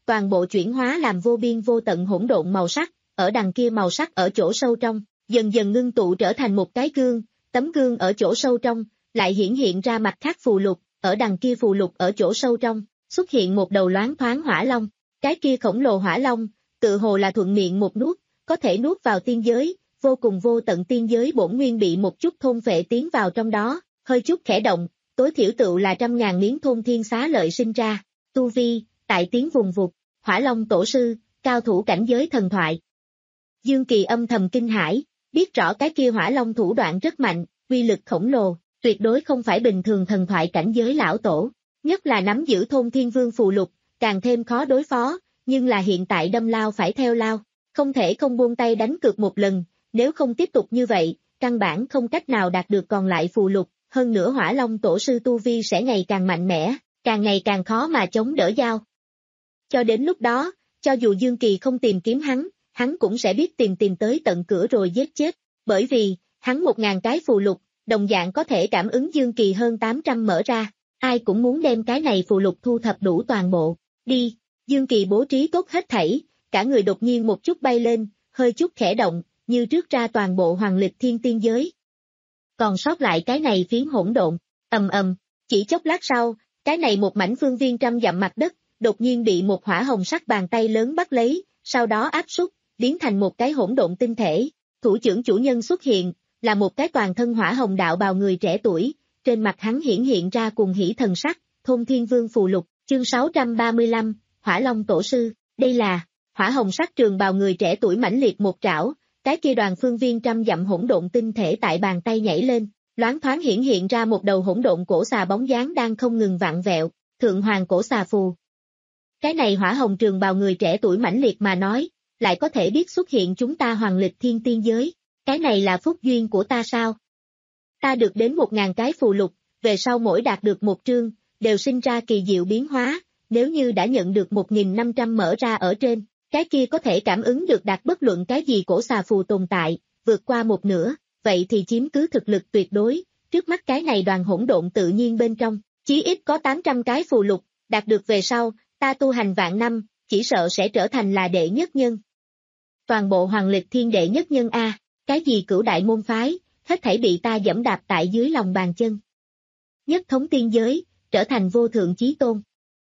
toàn bộ chuyển hóa làm vô biên vô tận hỗn độn màu sắc, ở đằng kia màu sắc ở chỗ sâu trong, dần dần ngưng tụ trở thành một cái gương, tấm gương ở chỗ sâu trong, lại hiển hiện ra mặt khác phù lục, ở đằng kia phù lục ở chỗ sâu trong, xuất hiện một đầu loáng thoáng hỏa long, cái kia khổng lồ hỏa long, tự hồ là thuận miệng một nuốt, có thể nuốt vào tiên giới, vô cùng vô tận tiên giới bổn nguyên bị một chút thôn phệ tiến vào trong đó, hơi chút khẽ động, tối thiểu tựu là trăm ngàn miếng thôn thiên xá lợi sinh ra, tu vi, tại tiếng vùng vụt, hỏa long tổ sư, cao thủ cảnh giới thần thoại. Dương Kỳ âm thầm kinh hãi, biết rõ cái kia hỏa long thủ đoạn rất mạnh, uy lực khổng lồ, tuyệt đối không phải bình thường thần thoại cảnh giới lão tổ, nhất là nắm giữ thôn thiên vương phù lục, càng thêm khó đối phó, nhưng là hiện tại đâm lao phải theo lao, không thể không buông tay đánh cược một lần, nếu không tiếp tục như vậy, căn bản không cách nào đạt được còn lại phù lục, hơn nữa hỏa long tổ sư tu vi sẽ ngày càng mạnh mẽ, càng ngày càng khó mà chống đỡ giao. Cho đến lúc đó, cho dù Dương Kỳ không tìm kiếm hắn, hắn cũng sẽ biết tìm tìm tới tận cửa rồi giết chết, bởi vì, hắn một ngàn cái phù lục, đồng dạng có thể cảm ứng Dương Kỳ hơn tám trăm mở ra, ai cũng muốn đem cái này phù lục thu thập đủ toàn bộ, đi, Dương Kỳ bố trí tốt hết thảy, cả người đột nhiên một chút bay lên, hơi chút khẽ động, như trước ra toàn bộ hoàng lịch thiên tiên giới. Còn sót lại cái này phiến hỗn độn, ầm ầm, chỉ chốc lát sau, cái này một mảnh phương viên trăm dặm mặt đất, đột nhiên bị một hỏa hồng sắc bàn tay lớn bắt lấy, sau đó áp súc, biến thành một cái hỗn độn tinh thể, thủ trưởng chủ nhân xuất hiện, là một cái toàn thân hỏa hồng đạo bào người trẻ tuổi, trên mặt hắn hiển hiện ra cuồng hỉ thần sắc, thôn thiên vương phù lục, chương sáu trăm ba mươi lăm, hỏa long tổ sư, đây là, hỏa hồng sắc trường bào người trẻ tuổi mãnh liệt một trảo, cái kia đoàn phương viên trăm dặm hỗn độn tinh thể tại bàn tay nhảy lên, loáng thoáng hiển hiện ra một đầu hỗn độn cổ xà bóng dáng đang không ngừng vặn vẹo, thượng hoàng cổ xà phù. Cái này hỏa hồng trường bào người trẻ tuổi mãnh liệt mà nói, lại có thể biết xuất hiện chúng ta hoàng lịch thiên tiên giới, cái này là phúc duyên của ta sao? Ta được đến một ngàn cái phù lục, về sau mỗi đạt được một trương, đều sinh ra kỳ diệu biến hóa, nếu như đã nhận được một nghìn năm trăm mở ra ở trên, cái kia có thể cảm ứng được đạt bất luận cái gì cổ xà phù tồn tại, vượt qua một nửa, vậy thì chiếm cứ thực lực tuyệt đối, trước mắt cái này đoàn hỗn độn tự nhiên bên trong, chí ít có tám trăm cái phù lục, đạt được về sau, ta tu hành vạn năm, chỉ sợ sẽ trở thành là đệ nhất nhân. Toàn bộ hoàng lịch thiên đệ nhất nhân A, cái gì cửu đại môn phái, hết thảy bị ta dẫm đạp tại dưới lòng bàn chân. Nhất thống tiên giới, trở thành vô thượng chí tôn.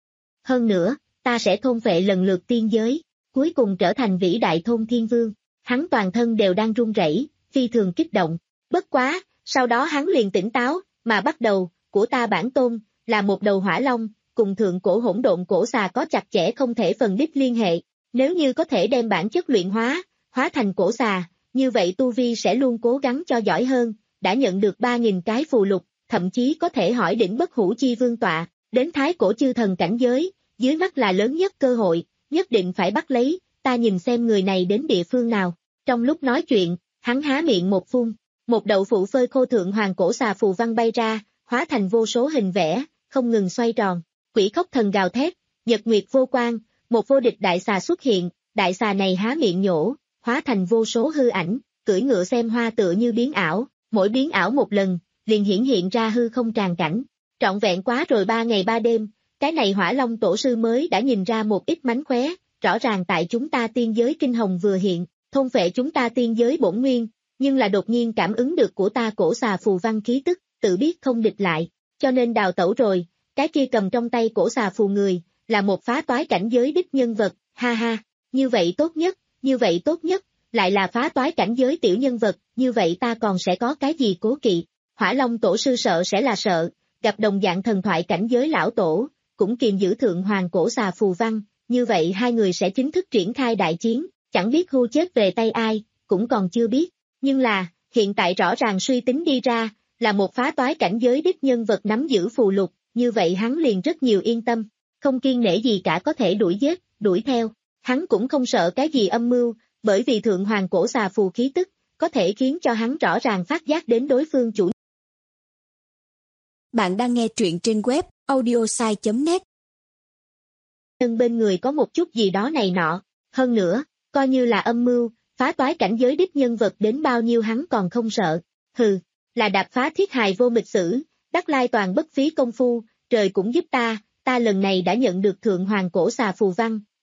Hơn nữa, ta sẽ thôn phệ lần lượt tiên giới, cuối cùng trở thành vĩ đại thôn thiên vương. Hắn toàn thân đều đang run rẩy, phi thường kích động. Bất quá, sau đó hắn liền tỉnh táo, mà bắt đầu, của ta bản tôn, là một đầu hỏa long, cùng thượng cổ hỗn độn cổ xà có chặt chẽ không thể phần đích liên hệ. Nếu như có thể đem bản chất luyện hóa, hóa thành cổ xà, như vậy tu vi sẽ luôn cố gắng cho giỏi hơn, đã nhận được ba nghìn cái phù lục, thậm chí có thể hỏi đỉnh bất hủ chi vương tọa, đến thái cổ chư thần cảnh giới, dưới mắt là lớn nhất cơ hội, nhất định phải bắt lấy, ta nhìn xem người này đến địa phương nào. Trong lúc nói chuyện, hắn há miệng một phun, một đậu phụ phơi khô thượng hoàng cổ xà phù văn bay ra, hóa thành vô số hình vẽ, không ngừng xoay tròn, quỷ khóc thần gào thét, nhật nguyệt vô quang, một vô địch đại xà xuất hiện, đại xà này há miệng nhổ, hóa thành vô số hư ảnh, cưỡi ngựa xem hoa tựa như biến ảo, mỗi biến ảo một lần, liền hiển hiện ra hư không tràn cảnh, trọn vẹn quá rồi ba ngày ba đêm, cái này hỏa long tổ sư mới đã nhìn ra một ít mánh khóe, rõ ràng tại chúng ta tiên giới kinh hồng vừa hiện, thôn phệ chúng ta tiên giới bổn nguyên, nhưng là đột nhiên cảm ứng được của ta cổ xà phù văn khí tức, tự biết không địch lại, cho nên đào tẩu rồi, cái kia cầm trong tay cổ xà phù người, là một phá toái cảnh giới đích nhân vật, ha ha, như vậy tốt nhất, như vậy tốt nhất, lại là phá toái cảnh giới tiểu nhân vật, như vậy ta còn sẽ có cái gì cố kỵ, hỏa long tổ sư sợ sẽ là sợ, gặp đồng dạng thần thoại cảnh giới lão tổ, cũng kiềm giữ thượng hoàng cổ xà phù văn, như vậy hai người sẽ chính thức triển khai đại chiến, chẳng biết hưu chết về tay ai, cũng còn chưa biết, nhưng là, hiện tại rõ ràng suy tính đi ra, là một phá toái cảnh giới đích nhân vật nắm giữ phù lục, như vậy hắn liền rất nhiều yên tâm, không kiêng nể gì cả có thể đuổi giết, đuổi theo, hắn cũng không sợ cái gì âm mưu, bởi vì thượng hoàng cổ xà phù khí tức, có thể khiến cho hắn rõ ràng phát giác đến đối phương chủ. Bạn đang nghe truyện trên web audiosai chấm net. Nhân bên người có một chút gì đó này nọ, hơn nữa, coi như là âm mưu, phá toái cảnh giới đích nhân vật đến bao nhiêu hắn còn không sợ, hừ, là đạp phá thiết hài vô mịch sử, đắc lai toàn bất phí công phu, trời cũng giúp ta, ta lần này đã nhận được thượng hoàng cổ xà phù văn,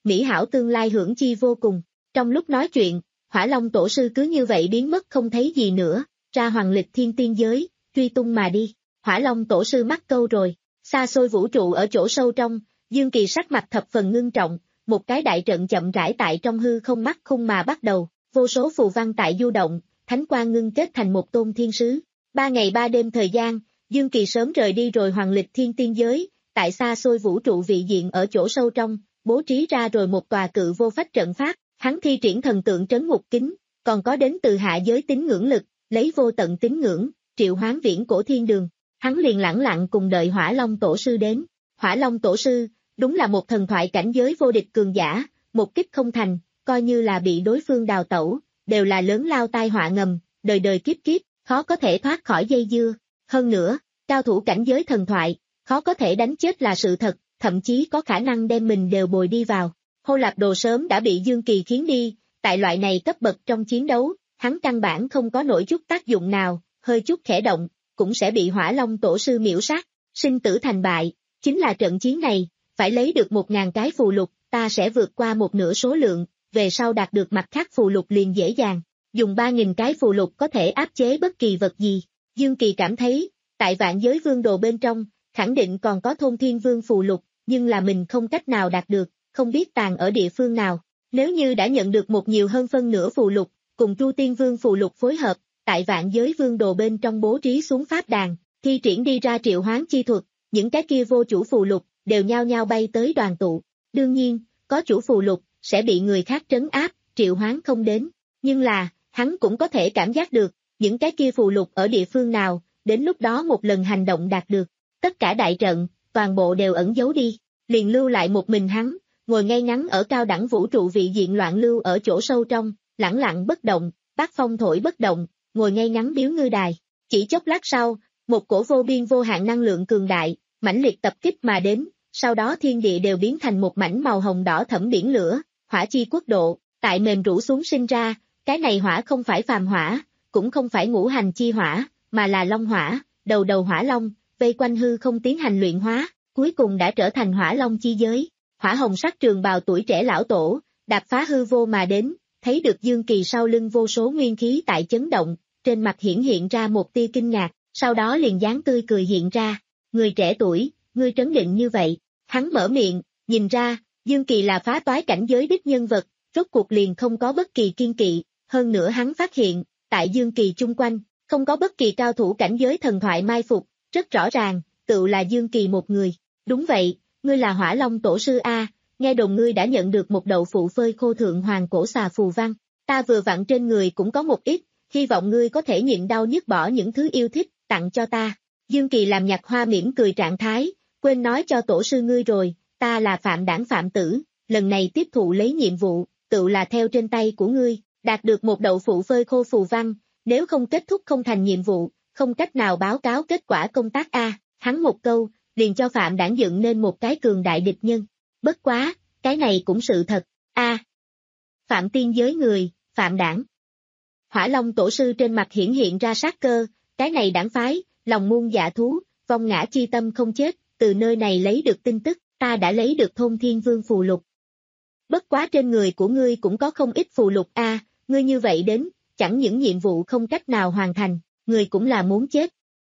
mỹ hảo tương lai hưởng chi vô cùng. Trong lúc nói chuyện, Hỏa Long tổ sư cứ như vậy biến mất không thấy gì nữa, ra hoàng lịch thiên tiên giới, truy tung mà đi. Hỏa Long tổ sư mắc câu rồi, xa xôi vũ trụ ở chỗ sâu trong, Dương Kỳ sắc mặt thập phần ngưng trọng, một cái đại trận chậm rãi tại trong hư không mắt khung mà bắt đầu, vô số phù văn tại du động, thánh quang ngưng kết thành một tôn thiên sứ. Ba ngày ba đêm thời gian, Dương Kỳ sớm rời đi rồi hoàng lịch thiên tiên giới, tại xa xôi vũ trụ vị diện ở chỗ sâu trong, bố trí ra rồi một tòa cự vô phách trận pháp, hắn thi triển thần tượng trấn ngục kính, còn có đến từ hạ giới tín ngưỡng lực, lấy vô tận tín ngưỡng, triệu hoán viễn cổ thiên đường. Hắn liền lẳng lặng cùng đợi Hỏa Long tổ sư đến. Hỏa Long tổ sư, đúng là một thần thoại cảnh giới vô địch cường giả, một kích không thành, coi như là bị đối phương đào tẩu, đều là lớn lao tai họa ngầm, đời đời kiếp kiếp, khó có thể thoát khỏi dây dưa. Hơn nữa, cao thủ cảnh giới thần thoại, khó có thể đánh chết là sự thật, thậm chí có khả năng đem mình đều bồi đi vào. Hô Lạp Đồ sớm đã bị Dương Kỳ khiến đi, tại loại này cấp bậc trong chiến đấu, hắn căn bản không có nổi chút tác dụng nào, hơi chút khẽ động, cũng sẽ bị Hỏa Long tổ sư miểu sát, sinh tử thành bại, chính là trận chiến này, phải lấy được một ngàn cái phù lục, ta sẽ vượt qua một nửa số lượng, về sau đạt được mặt khác phù lục liền dễ dàng, dùng ba nghìn cái phù lục có thể áp chế bất kỳ vật gì. Dương Kỳ cảm thấy, tại vạn giới vương đồ bên trong, khẳng định còn có thôn thiên vương phù lục, nhưng là mình không cách nào đạt được, không biết tàng ở địa phương nào. Nếu như đã nhận được một nhiều hơn phân nửa phù lục, cùng Chu Tiên Vương phù lục phối hợp, tại vạn giới vương đồ bên trong bố trí xuống pháp đàn, thi triển đi ra triệu hoán chi thuật, những cái kia vô chủ phù lục, đều nhao nhao bay tới đoàn tụ. Đương nhiên, có chủ phù lục, sẽ bị người khác trấn áp, triệu hoán không đến. Nhưng là, hắn cũng có thể cảm giác được, những cái kia phù lục ở địa phương nào, đến lúc đó một lần hành động đạt được. Tất cả đại trận, toàn bộ đều ẩn giấu đi, liền lưu lại một mình hắn, ngồi ngay ngắn ở cao đẳng vũ trụ vị diện loạn lưu ở chỗ sâu trong, lẳng lặng bất động, bát phong thổi bất động, ngồi ngay ngắn điếu ngư đài. Chỉ chốc lát sau, một cổ vô biên vô hạn năng lượng cường đại, mãnh liệt tập kích mà đến, sau đó thiên địa đều biến thành một mảnh màu hồng đỏ thẫm biển lửa, hỏa chi quốc độ, tại mềm rũ xuống sinh ra, cái này hỏa không phải phàm hỏa, cũng không phải ngũ hành chi hỏa, mà là long hỏa, đầu đầu hỏa long, vây quanh hư không tiến hành luyện hóa, cuối cùng đã trở thành hỏa long chi giới. Hỏa hồng sắc trường bào tuổi trẻ lão tổ, đạp phá hư vô mà đến, thấy được Dương Kỳ sau lưng vô số nguyên khí tại chấn động, trên mặt hiển hiện ra một tia kinh ngạc, sau đó liền dáng tươi cười hiện ra. Người trẻ tuổi, ngươi trấn định như vậy. Hắn mở miệng, nhìn ra, Dương Kỳ là phá toái cảnh giới đích nhân vật, rốt cuộc liền không có bất kỳ kiên kỵ, hơn nữa hắn phát hiện, tại Dương Kỳ chung quanh, không có bất kỳ cao thủ cảnh giới thần thoại mai phục, rất rõ ràng, tự là Dương Kỳ một người. Đúng vậy, ngươi là Hỏa Long tổ sư A, nghe đồn ngươi đã nhận được một đậu phụ phơi khô thượng hoàng cổ xà phù văn, ta vừa vặn trên người cũng có một ít, hy vọng ngươi có thể nhịn đau nhức bỏ những thứ yêu thích, tặng cho ta. Dương Kỳ làm nhạt hoa mỉm cười trạng thái, quên nói cho tổ sư ngươi rồi, ta là Phạm Đảng Phạm Tử, lần này tiếp thụ lấy nhiệm vụ, tự là theo trên tay của ngươi, đạt được một đậu phụ phơi khô phù văn, nếu không kết thúc không thành nhiệm vụ, không cách nào báo cáo kết quả công tác A, hắn một câu, liền cho Phạm Đảng dựng nên một cái cường đại địch nhân. Bất quá, cái này cũng sự thật, A. Phạm tiên giới người, Phạm Đảng. Hỏa Long tổ sư trên mặt hiển hiện ra sát cơ, cái này đảng phái, lòng muôn dạ thú, vong ngã chi tâm không chết, từ nơi này lấy được tin tức, ta đã lấy được thôn thiên vương phù lục. Bất quá trên người của ngươi cũng có không ít phù lục A, ngươi như vậy đến, chẳng những nhiệm vụ không cách nào hoàn thành, ngươi cũng là muốn chết.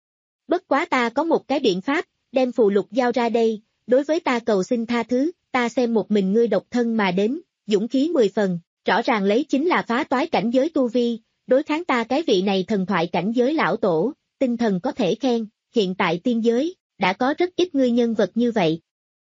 Bất quá ta có một cái biện pháp, đem phù lục giao ra đây, đối với ta cầu xin tha thứ, ta xem một mình ngươi độc thân mà đến, dũng khí mười phần, rõ ràng lấy chính là phá toái cảnh giới tu vi, đối kháng ta cái vị này thần thoại cảnh giới lão tổ, tinh thần có thể khen, hiện tại tiên giới, đã có rất ít ngươi nhân vật như vậy.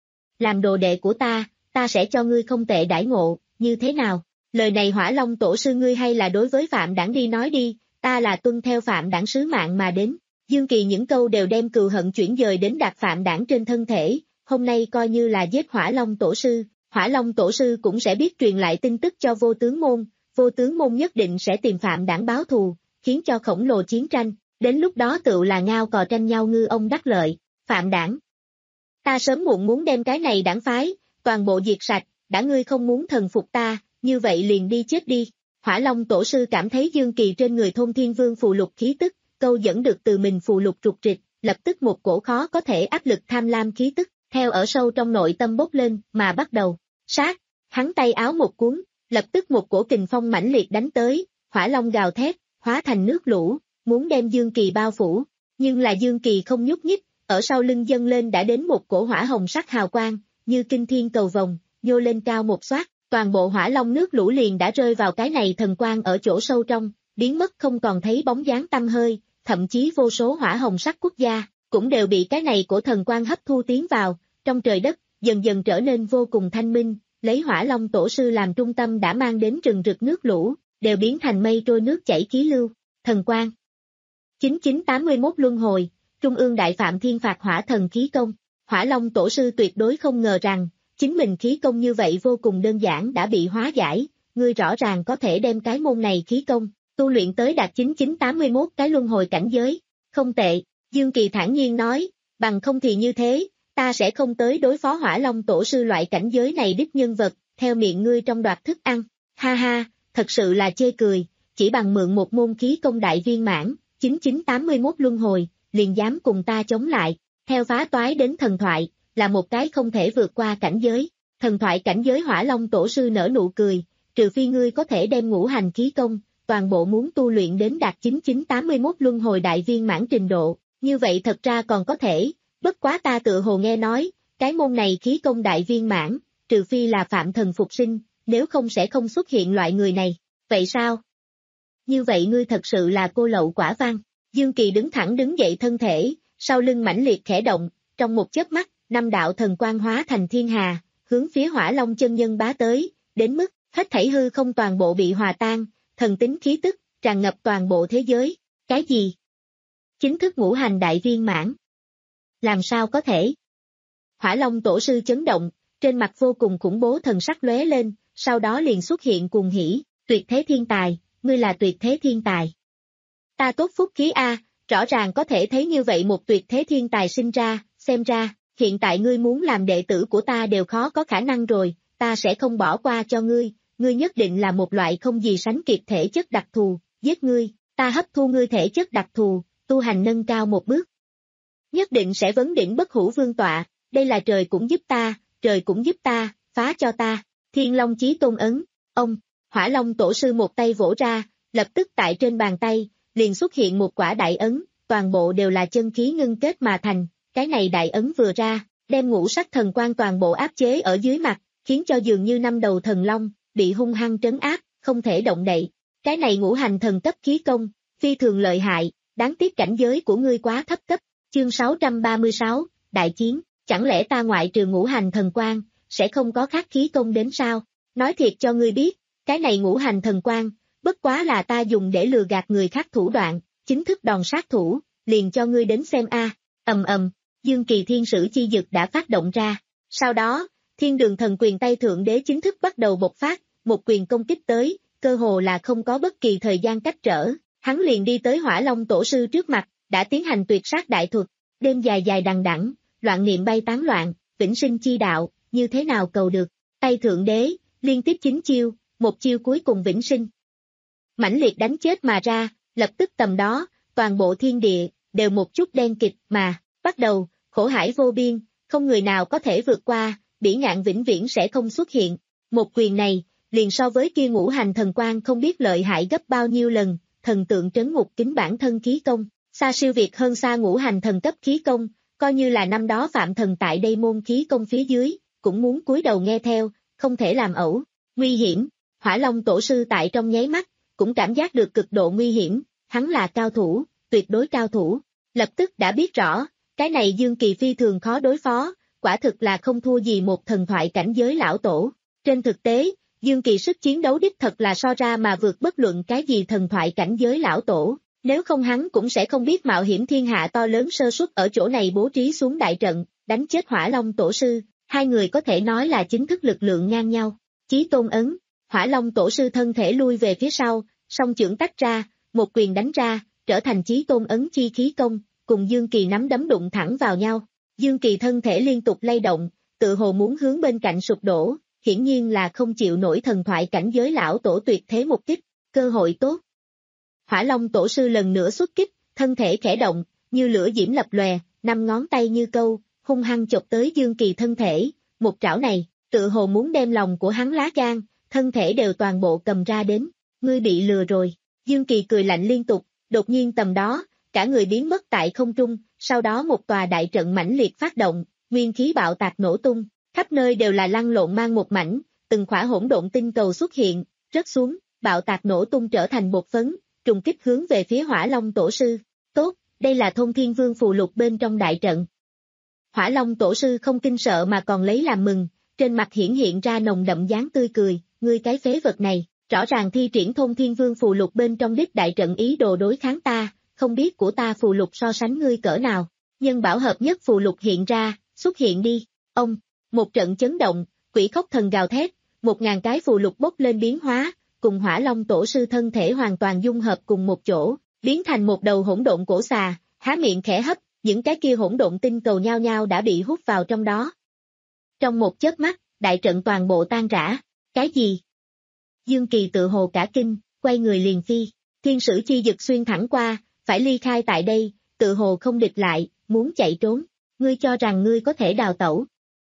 Làm đồ đệ của ta, ta sẽ cho ngươi không tệ đãi ngộ, như thế nào? Lời này Hỏa Long tổ sư ngươi hay là đối với Phạm Đảng đi nói đi, ta là tuân theo Phạm Đảng sứ mạng mà đến. Dương Kỳ những câu đều đem cừu hận chuyển dời đến Đạt Phạm Đảng trên thân thể, hôm nay coi như là giết Hỏa Long tổ sư, Hỏa Long tổ sư cũng sẽ biết truyền lại tin tức cho Vô Tướng môn, Vô Tướng môn nhất định sẽ tìm Phạm Đảng báo thù, khiến cho khổng lồ chiến tranh, đến lúc đó tựu là ngao cò tranh nhau ngư ông đắc lợi. Phạm Đảng, ta sớm muộn muốn đem cái này đảng phái, toàn bộ diệt sạch, đã ngươi không muốn thần phục ta, như vậy liền đi chết đi. Hỏa Long tổ sư cảm thấy Dương Kỳ trên người thôn thiên vương phù lục khí tức, câu dẫn được từ mình phù lục trục trịch, lập tức một cổ khó có thể áp lực tham lam khí tức, theo ở sâu trong nội tâm bốc lên, mà bắt đầu, sát, Hắn tay áo một cuốn, lập tức một cổ kình phong mãnh liệt đánh tới, hỏa long gào thét, hóa thành nước lũ, muốn đem Dương Kỳ bao phủ, nhưng là Dương Kỳ không nhúc nhích, ở sau lưng dâng lên đã đến một cổ hỏa hồng sắc hào quang, như kinh thiên cầu vồng, nhô lên cao một xoát, toàn bộ hỏa long nước lũ liền đã rơi vào cái này thần quang ở chỗ sâu trong, biến mất không còn thấy bóng dáng tăm hơi, thậm chí vô số hỏa hồng sắc quốc gia, cũng đều bị cái này của thần quang hấp thu tiến vào, trong trời đất, dần dần trở nên vô cùng thanh minh, lấy hỏa long tổ sư làm trung tâm đã mang đến rừng rực nước lũ, đều biến thành mây trôi nước chảy khí lưu, thần quang. chín chín tám mươi mốt luân hồi, Trung ương Đại Phạm Thiên Phạt Hỏa Thần Khí Công, Hỏa Long Tổ sư tuyệt đối không ngờ rằng, chính mình khí công như vậy vô cùng đơn giản đã bị hóa giải, ngươi rõ ràng có thể đem cái môn này khí công, tu luyện tới đạt chín chín tám mươi mốt cái luân hồi cảnh giới, không tệ, Dương Kỳ thản nhiên nói, bằng không thì như thế, ta sẽ không tới đối phó Hỏa Long Tổ sư loại cảnh giới này đích nhân vật, theo miệng ngươi trong đoạt thức ăn, ha ha, thật sự là chê cười, chỉ bằng mượn một môn khí công đại viên mãn, chín chín tám mươi mốt luân hồi, liền dám cùng ta chống lại, theo phá toái đến thần thoại, là một cái không thể vượt qua cảnh giới, thần thoại cảnh giới Hỏa Long Tổ sư nở nụ cười, trừ phi ngươi có thể đem ngũ hành khí công, toàn bộ muốn tu luyện đến đạt chín chín tám mươi mốt luân hồi đại viên mãn trình độ, như vậy thật ra còn có thể, bất quá ta tự hồ nghe nói, cái môn này khí công đại viên mãn, trừ phi là phạm thần phục sinh, nếu không sẽ không xuất hiện loại người này, vậy sao? Như vậy ngươi thật sự là cô lậu quả văn. Dương Kỳ đứng thẳng đứng dậy thân thể, sau lưng mãnh liệt khẽ động, trong một chớp mắt, năm đạo thần quang hóa thành thiên hà, hướng phía Hỏa Long chân nhân bá tới, đến mức, hết thảy hư không toàn bộ bị hòa tan, thần tính khí tức, tràn ngập toàn bộ thế giới. Cái gì? Chính thức ngũ hành đại viên mãn. Làm sao có thể? Hỏa Long Tổ sư chấn động, trên mặt vô cùng khủng bố thần sắc lóe lên, sau đó liền xuất hiện cuồng hỉ, tuyệt thế thiên tài, ngươi là tuyệt thế thiên tài. Ta tốt phúc khí a, rõ ràng có thể thấy như vậy một tuyệt thế thiên tài sinh ra, xem ra, hiện tại ngươi muốn làm đệ tử của ta đều khó có khả năng rồi, ta sẽ không bỏ qua cho ngươi, ngươi nhất định là một loại không gì sánh kịp thể chất đặc thù, giết ngươi, ta hấp thu ngươi thể chất đặc thù, tu hành nâng cao một bước. Nhất định sẽ vấn đỉnh bất hủ vương tọa, đây là trời cũng giúp ta, trời cũng giúp ta, phá cho ta, Thiên Long Chí Tôn ấn, ông, Hỏa Long Tổ sư một tay vỗ ra, lập tức tại trên bàn tay, liền xuất hiện một quả đại ấn, toàn bộ đều là chân khí ngưng kết mà thành, cái này đại ấn vừa ra, đem ngũ sắc thần quang toàn bộ áp chế ở dưới mặt, khiến cho dường như năm đầu thần long, bị hung hăng trấn áp, không thể động đậy. Cái này ngũ hành thần cấp khí công, phi thường lợi hại, đáng tiếc cảnh giới của ngươi quá thấp cấp. Chương sáu trăm ba mươi sáu, Đại Chiến, chẳng lẽ ta ngoại trừ ngũ hành thần quang, sẽ không có khác khí công đến sao? Nói thiệt cho ngươi biết, cái này ngũ hành thần quang, bất quá là ta dùng để lừa gạt người khác thủ đoạn, chính thức đòn sát thủ, liền cho ngươi đến xem a. Ầm ầm, Dương Kỳ thiên sử chi dực đã phát động ra. Sau đó, Thiên Đường Thần Quyền tay thượng đế chính thức bắt đầu bộc phát, một quyền công kích tới, cơ hồ là không có bất kỳ thời gian cách trở, hắn liền đi tới Hỏa Long Tổ sư trước mặt, đã tiến hành tuyệt sát đại thuật, đêm dài dài đằng đẵng, loạn niệm bay tán loạn, vĩnh sinh chi đạo, như thế nào cầu được, tay thượng đế, liên tiếp chín chiêu, một chiêu cuối cùng vĩnh sinh. Mãnh liệt đánh chết mà ra, lập tức tầm đó, toàn bộ thiên địa, đều một chút đen kịt mà, bắt đầu, khổ hải vô biên, không người nào có thể vượt qua, bỉ ngạn vĩnh viễn sẽ không xuất hiện. Một quyền này, liền so với kia ngũ hành thần quang không biết lợi hại gấp bao nhiêu lần, thần tượng trấn ngục kính bản thân khí công, xa siêu việt hơn xa ngũ hành thần cấp khí công, coi như là năm đó phạm thần tại đây môn khí công phía dưới, cũng muốn cúi đầu nghe theo, không thể làm ẩu, nguy hiểm. Hỏa Long Tổ sư tại trong nháy mắt, cũng cảm giác được cực độ nguy hiểm, hắn là cao thủ, tuyệt đối cao thủ, lập tức đã biết rõ, cái này Dương Kỳ phi thường khó đối phó, quả thực là không thua gì một thần thoại cảnh giới lão tổ. Trên thực tế, Dương Kỳ sức chiến đấu đích thật là so ra mà vượt bất luận cái gì thần thoại cảnh giới lão tổ, nếu không hắn cũng sẽ không biết mạo hiểm thiên hạ to lớn sơ suất ở chỗ này bố trí xuống đại trận, đánh chết Hỏa Long Tổ sư, hai người có thể nói là chính thức lực lượng ngang nhau. Chí Tôn ấn, Hỏa Long Tổ sư thân thể lui về phía sau, song chưởng tách ra, một quyền đánh ra, trở thành Chí Tôn ấn chi khí công, cùng Dương Kỳ nắm đấm đụng thẳng vào nhau. Dương Kỳ thân thể liên tục lay động, tự hồ muốn hướng bên cạnh sụp đổ, hiển nhiên là không chịu nổi thần thoại cảnh giới lão tổ tuyệt thế một kích, cơ hội tốt. Hỏa Long Tổ sư lần nữa xuất kích, thân thể khẽ động, như lửa diễm lập lòe, năm ngón tay như câu, hung hăng chộp tới Dương Kỳ thân thể, một trảo này, tự hồ muốn đem lòng của hắn lá gan, thân thể đều toàn bộ cầm ra đến. Ngươi bị lừa rồi. Dương Kỳ cười lạnh liên tục, đột nhiên tầm đó, cả người biến mất tại không trung, sau đó một tòa đại trận mãnh liệt phát động, nguyên khí bạo tạc nổ tung, khắp nơi đều là lăn lộn mang một mảnh, từng khỏa hỗn độn tinh cầu xuất hiện, rớt xuống, bạo tạc nổ tung trở thành bột phấn, trùng kích hướng về phía Hỏa Long Tổ sư. Tốt, đây là Thôn Thiên Vương phù lục bên trong đại trận. Hỏa Long Tổ sư không kinh sợ mà còn lấy làm mừng, trên mặt hiển hiện ra nồng đậm dáng tươi cười, ngươi cái phế vật này, rõ ràng thi triển Thôn Thiên Vương phù lục bên trong đích đại trận ý đồ đối kháng ta, không biết của ta phù lục so sánh ngươi cỡ nào. Nhân bảo hợp nhất phù lục hiện ra, xuất hiện đi. Ông, một trận chấn động, quỷ khóc thần gào thét, một ngàn cái phù lục bốc lên biến hóa, cùng Hỏa Long Tổ sư thân thể hoàn toàn dung hợp cùng một chỗ, biến thành một đầu hỗn độn cổ xà, há miệng khẽ hấp, những cái kia hỗn độn tinh cầu nhao nhao đã bị hút vào trong đó. Trong một chớp mắt, đại trận toàn bộ tan rã. Cái gì? Dương Kỳ tự hồ cả kinh, quay người liền phi, thiên sử chi dực xuyên thẳng qua, phải ly khai tại đây, tự hồ không địch lại, muốn chạy trốn. Ngươi cho rằng ngươi có thể đào tẩu?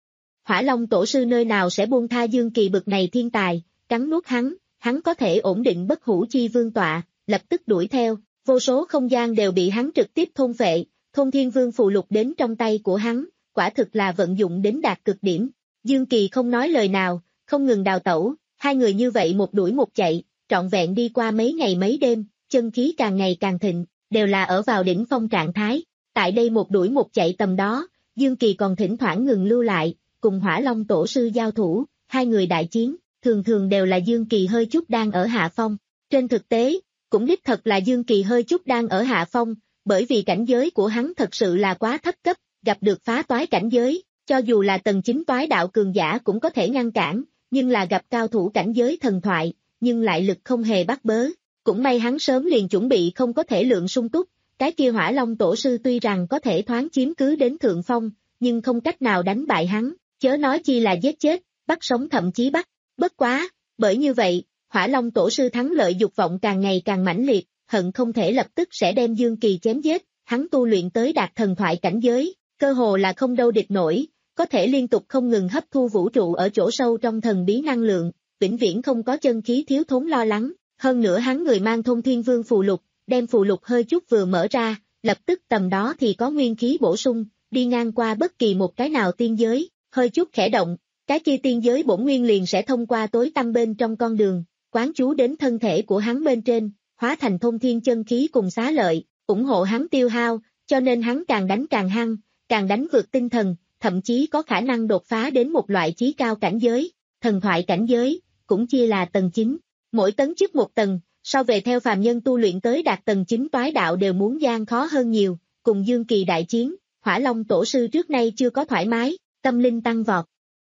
Hỏa Long Tổ sư nơi nào sẽ buông tha Dương Kỳ bực này thiên tài, cắn nuốt hắn, hắn có thể ổn định bất hủ chi vương tọa, lập tức đuổi theo, vô số không gian đều bị hắn trực tiếp thôn phệ, Thôn Thiên Vương phù lục đến trong tay của hắn, quả thực là vận dụng đến đạt cực điểm. Dương Kỳ không nói lời nào, không ngừng đào tẩu, hai người như vậy một đuổi một chạy, trọn vẹn đi qua mấy ngày mấy đêm, chân khí càng ngày càng thịnh, đều là ở vào đỉnh phong trạng thái. Tại đây một đuổi một chạy tầm đó, Dương Kỳ còn thỉnh thoảng ngừng lưu lại, cùng Hỏa Long Tổ sư giao thủ, hai người đại chiến, thường thường đều là Dương Kỳ hơi chút đang ở hạ phong. Trên thực tế, cũng đích thật là Dương Kỳ hơi chút đang ở hạ phong, bởi vì cảnh giới của hắn thật sự là quá thấp cấp, gặp được phá toái cảnh giới, cho dù là tầng chín toái đạo cường giả cũng có thể ngăn cản, nhưng là gặp cao thủ cảnh giới thần thoại, nhưng lại lực không hề bắt bớ. Cũng may hắn sớm liền chuẩn bị không có thể lượng sung túc, cái kia Hỏa Long Tổ sư tuy rằng có thể thoáng chiếm cứ đến thượng phong, nhưng không cách nào đánh bại hắn, chớ nói chi là giết chết, bắt sống thậm chí bắt. Bất quá, bởi như vậy, Hỏa Long Tổ sư thắng lợi dục vọng càng ngày càng mãnh liệt, hận không thể lập tức sẽ đem Dương Kỳ chém giết, hắn tu luyện tới đạt thần thoại cảnh giới, cơ hồ là không đâu địch nổi, có thể liên tục không ngừng hấp thu vũ trụ ở chỗ sâu trong thần bí năng lượng, vĩnh viễn không có chân khí thiếu thốn lo lắng. Hơn nữa hắn người mang Thôn Thiên Vương phù lục, đem phù lục hơi chút vừa mở ra, lập tức tầm đó thì có nguyên khí bổ sung, đi ngang qua bất kỳ một cái nào tiên giới, hơi chút khẽ động, cái kia tiên giới bổn nguyên liền sẽ thông qua tối tăm bên trong con đường, quán chú đến thân thể của hắn bên trên, hóa thành thông thiên chân khí cùng xá lợi, ủng hộ hắn tiêu hao, cho nên hắn càng đánh càng hăng, càng đánh vượt tinh thần, thậm chí có khả năng đột phá đến một loại chí cao cảnh giới, thần thoại cảnh giới, cũng chia là tầng chín. Mỗi tấn chức một tầng, so về theo phàm nhân tu luyện tới đạt tầng chín toái đạo đều muốn gian khó hơn nhiều, cùng Dương Kỳ đại chiến, Hỏa Long Tổ sư trước nay chưa có thoải mái, tâm linh tăng vọt.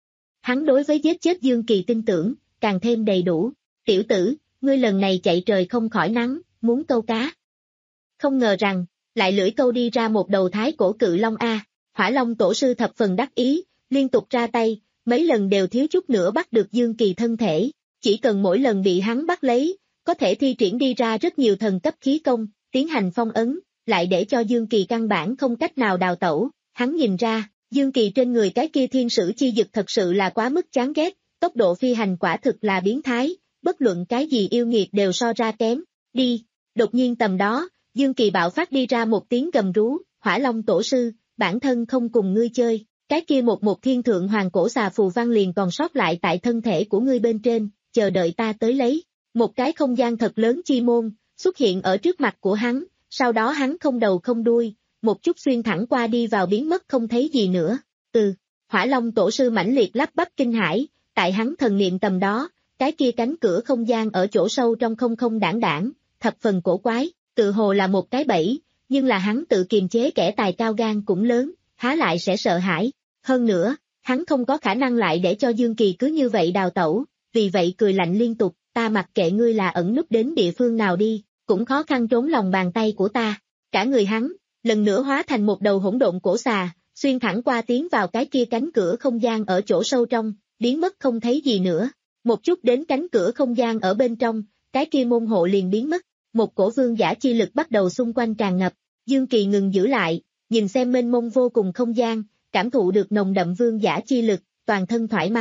Hắn đối với giết chết Dương Kỳ tin tưởng, càng thêm đầy đủ. Tiểu tử, ngươi lần này chạy trời không khỏi nắng, muốn câu cá. Không ngờ rằng, lại lưỡi câu đi ra một đầu thái cổ cự long A, Hỏa Long Tổ sư thập phần đắc ý, liên tục ra tay, mấy lần đều thiếu chút nữa bắt được Dương Kỳ thân thể. Chỉ cần mỗi lần bị hắn bắt lấy, có thể thi triển đi ra rất nhiều thần cấp khí công, tiến hành phong ấn, lại để cho Dương Kỳ căn bản không cách nào đào tẩu. Hắn nhìn ra, Dương Kỳ trên người cái kia thiên sử chi dực thật sự là quá mức chán ghét, tốc độ phi hành quả thực là biến thái, bất luận cái gì yêu nghiệt đều so ra kém. Đi, đột nhiên tầm đó, Dương Kỳ bạo phát đi ra một tiếng gầm rú, Hỏa Long Tổ sư, bản thân không cùng ngươi chơi, cái kia một một thiên thượng hoàng cổ xà phù văn liền còn sót lại tại thân thể của ngươi bên trên, chờ đợi ta tới lấy. Một cái không gian thật lớn chi môn, xuất hiện ở trước mặt của hắn, sau đó hắn không đầu không đuôi, một chút xuyên thẳng qua đi vào biến mất không thấy gì nữa. Ừ, Hỏa Long Tổ sư mãnh liệt lắp bắp kinh hãi, tại hắn thần niệm tầm đó, cái kia cánh cửa không gian ở chỗ sâu trong không không đảng đảng, thập phần cổ quái, tự hồ là một cái bẫy, nhưng là hắn tự kiềm chế kẻ tài cao gan cũng lớn, há lại sẽ sợ hãi. Hơn nữa, hắn không có khả năng lại để cho Dương Kỳ cứ như vậy đào tẩu, vì vậy cười lạnh liên tục, ta mặc kệ ngươi là ẩn núp đến địa phương nào đi, cũng khó khăn trốn lòng bàn tay của ta. Cả người hắn, lần nữa hóa thành một đầu hỗn độn cổ xà, xuyên thẳng qua tiến vào cái kia cánh cửa không gian ở chỗ sâu trong, biến mất không thấy gì nữa. Một chút đến cánh cửa không gian ở bên trong, cái kia môn hộ liền biến mất, một cổ vương giả chi lực bắt đầu xung quanh tràn ngập, Dương Kỳ ngừng giữ lại, nhìn xem mênh mông vô cùng không gian, cảm thụ được nồng đậm vương giả chi lực, toàn thân thoải mái,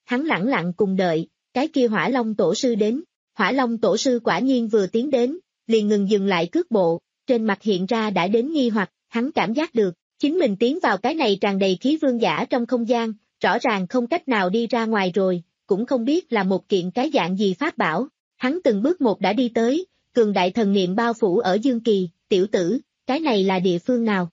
hắn lẳng lặng cùng đợi, cái kia Hỏa Long tổ sư đến. Hỏa Long tổ sư quả nhiên vừa tiến đến, liền ngừng dừng lại cước bộ, trên mặt hiện ra đã đến nghi hoặc, hắn cảm giác được, chính mình tiến vào cái này tràn đầy khí vương giả trong không gian, rõ ràng không cách nào đi ra ngoài rồi, cũng không biết là một kiện cái dạng gì pháp bảo. Hắn từng bước một đã đi tới, cường đại thần niệm bao phủ ở Dương Kỳ, tiểu tử, cái này là địa phương nào?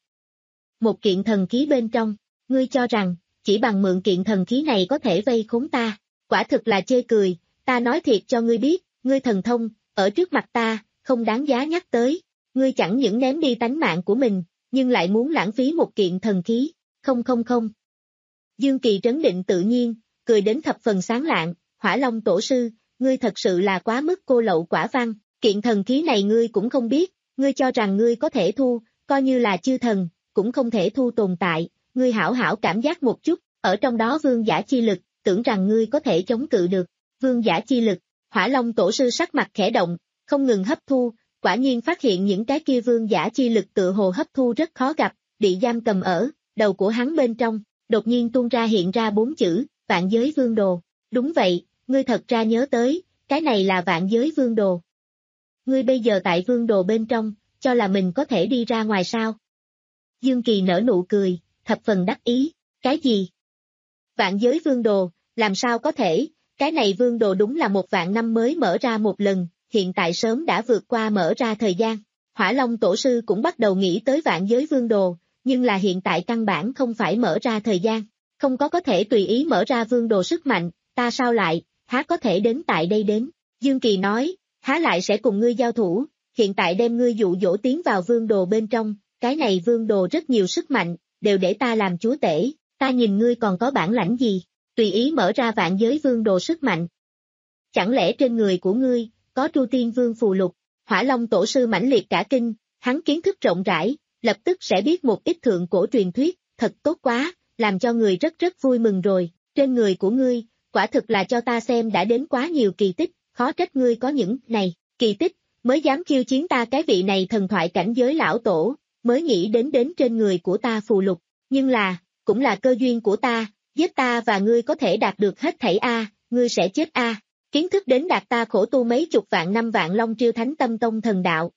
Một kiện thần khí bên trong, ngươi cho rằng, chỉ bằng mượn kiện thần khí này có thể vây khốn ta, quả thực là chê cười, ta nói thiệt cho ngươi biết, ngươi thần thông, ở trước mặt ta, không đáng giá nhắc tới, ngươi chẳng những ném đi tánh mạng của mình, nhưng lại muốn lãng phí một kiện thần khí, không không không. Dương Kỳ trấn định tự nhiên, cười đến thập phần sáng lạng, Hỏa Long tổ sư, ngươi thật sự là quá mức cô lậu quả văn, kiện thần khí này ngươi cũng không biết, ngươi cho rằng ngươi có thể thu, coi như là chư thần, cũng không thể thu tồn tại, ngươi hảo hảo cảm giác một chút, ở trong đó vương giả chi lực, tưởng rằng ngươi có thể chống cự được, vương giả chi lực, Hỏa Long tổ sư sắc mặt khẽ động, không ngừng hấp thu, quả nhiên phát hiện những cái kia vương giả chi lực tự hồ hấp thu rất khó gặp, bị giam cầm ở, đầu của hắn bên trong, đột nhiên tuôn ra hiện ra bốn chữ, vạn giới vương đồ, đúng vậy, ngươi thật ra nhớ tới, cái này là vạn giới vương đồ. Ngươi bây giờ tại vương đồ bên trong, cho là mình có thể đi ra ngoài sao? Dương Kỳ nở nụ cười, thập phần đắc ý, cái gì? Vạn giới vương đồ, làm sao có thể, cái này vương đồ đúng là một vạn năm mới mở ra một lần, hiện tại sớm đã vượt qua mở ra thời gian. Hỏa Long tổ sư cũng bắt đầu nghĩ tới vạn giới vương đồ, nhưng là hiện tại căn bản không phải mở ra thời gian, không có có thể tùy ý mở ra vương đồ sức mạnh, ta sao lại, há có thể đến tại đây đến. Dương Kỳ nói, há lại sẽ cùng ngươi giao thủ, hiện tại đem ngươi dụ dỗ tiến vào vương đồ bên trong, cái này vương đồ rất nhiều sức mạnh, đều để ta làm chúa tể, ta nhìn ngươi còn có bản lãnh gì, tùy ý mở ra vạn giới vương đồ sức mạnh. Chẳng lẽ trên người của ngươi, có Tru Tiên Vương phù lục? Hỏa Long tổ sư mãnh liệt cả kinh, hắn kiến thức rộng rãi, lập tức sẽ biết một ít thượng cổ truyền thuyết, thật tốt quá, làm cho người rất rất vui mừng rồi, trên người của ngươi, quả thực là cho ta xem đã đến quá nhiều kỳ tích, khó trách ngươi có những này, kỳ tích, mới dám khiêu chiến ta cái vị này thần thoại cảnh giới lão tổ, mới nghĩ đến đến trên người của ta phù lục, nhưng là, cũng là cơ duyên của ta, giết ta và ngươi có thể đạt được hết thảy a, ngươi sẽ chết a. Kiến thức đến đạt ta khổ tu mấy chục vạn năm vạn long triêu thánh tâm tông thần đạo.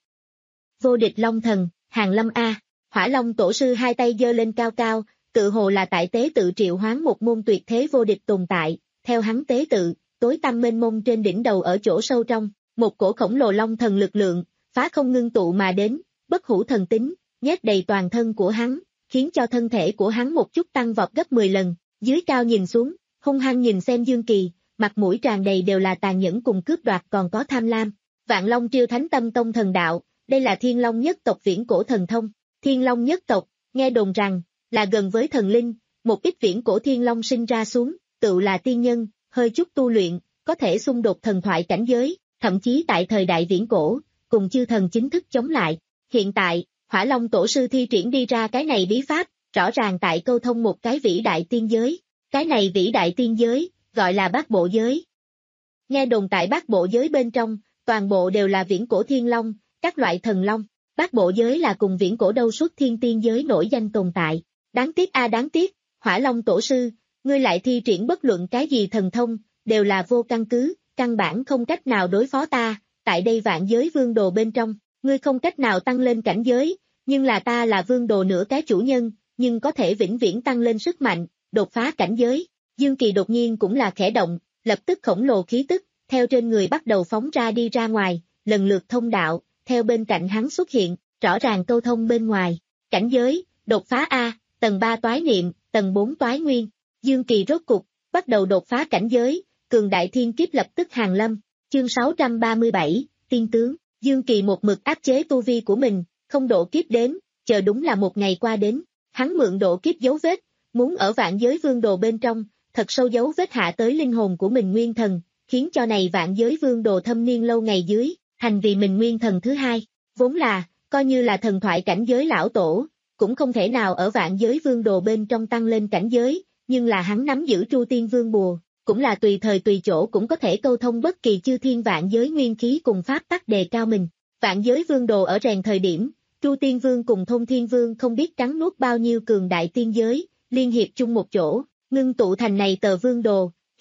Vô địch long thần, Hàng Lâm a, Hỏa Long tổ sư hai tay giơ lên cao cao, tự hồ là tại tế tự triệu hoán một môn tuyệt thế vô địch tồn tại, theo hắn tế tự, tối tăm mênh mông trên đỉnh đầu ở chỗ sâu trong, một cổ khổng lồ long thần lực lượng, phá không ngưng tụ mà đến, bất hủ thần tính, nhét đầy toàn thân của hắn, khiến cho thân thể của hắn một chút tăng vọt gấp mười lần, dưới cao nhìn xuống, hung hăng nhìn xem Dương Kỳ, mặt mũi tràn đầy đều là tàn nhẫn cùng cướp đoạt còn có tham lam. Vạn Long Triêu Thánh Tâm Tông thần đạo, đây là Thiên Long nhất tộc viễn cổ thần thông. Thiên Long nhất tộc, nghe đồn rằng, là gần với thần linh, một ít viễn cổ Thiên Long sinh ra xuống, tự là tiên nhân, hơi chút tu luyện, có thể xung đột thần thoại cảnh giới, thậm chí tại thời đại viễn cổ, cùng chư thần chính thức chống lại. Hiện tại, Hỏa Long tổ sư thi triển đi ra cái này bí pháp, rõ ràng tại câu thông một cái vĩ đại tiên giới. Cái này vĩ đại tiên giới, gọi là bát bộ giới. Nghe đồn tại bát bộ giới bên trong, toàn bộ đều là viễn cổ thiên long, các loại thần long. Bát bộ giới là cùng viễn cổ đâu suốt thiên tiên giới nổi danh tồn tại. Đáng tiếc a đáng tiếc, Hỏa Long tổ sư, ngươi lại thi triển bất luận cái gì thần thông, đều là vô căn cứ, căn bản không cách nào đối phó ta, tại đây vạn giới vương đồ bên trong, ngươi không cách nào tăng lên cảnh giới, nhưng là ta là vương đồ nửa cái chủ nhân, nhưng có thể vĩnh viễn tăng lên sức mạnh, đột phá cảnh giới. Dương Kỳ đột nhiên cũng là khẽ động, lập tức khổng lồ khí tức, theo trên người bắt đầu phóng ra đi ra ngoài, lần lượt thông đạo, theo bên cạnh hắn xuất hiện, rõ ràng câu thông bên ngoài, cảnh giới, đột phá A, tầng ba toái niệm, tầng bốn toái nguyên, Dương Kỳ rốt cục, bắt đầu đột phá cảnh giới, cường đại thiên kiếp lập tức hàng lâm, chương sáu trăm ba mươi bảy, tiên tướng, Dương Kỳ một mực áp chế tu vi của mình, không độ kiếp đến, chờ đúng là một ngày qua đến, hắn mượn độ kiếp dấu vết, muốn ở vạn giới vương đồ bên trong, thật sâu dấu vết hạ tới linh hồn của mình nguyên thần, khiến cho này vạn giới vương đồ thâm niên lâu ngày dưới, thành vì mình nguyên thần thứ hai, vốn là, coi như là thần thoại cảnh giới lão tổ, cũng không thể nào ở vạn giới vương đồ bên trong tăng lên cảnh giới, nhưng là hắn nắm giữ Tru Tiên Vương bùa, cũng là tùy thời tùy chỗ cũng có thể câu thông bất kỳ chư thiên vạn giới nguyên khí cùng pháp tắc đề cao mình. Vạn giới vương đồ ở rèn thời điểm, Tru Tiên Vương cùng Thôn Thiên Vương không biết cắn nuốt bao nhiêu cường đại tiên giới, liên hiệp chung một chỗ, ngưng tụ thành này tờ vương đồ,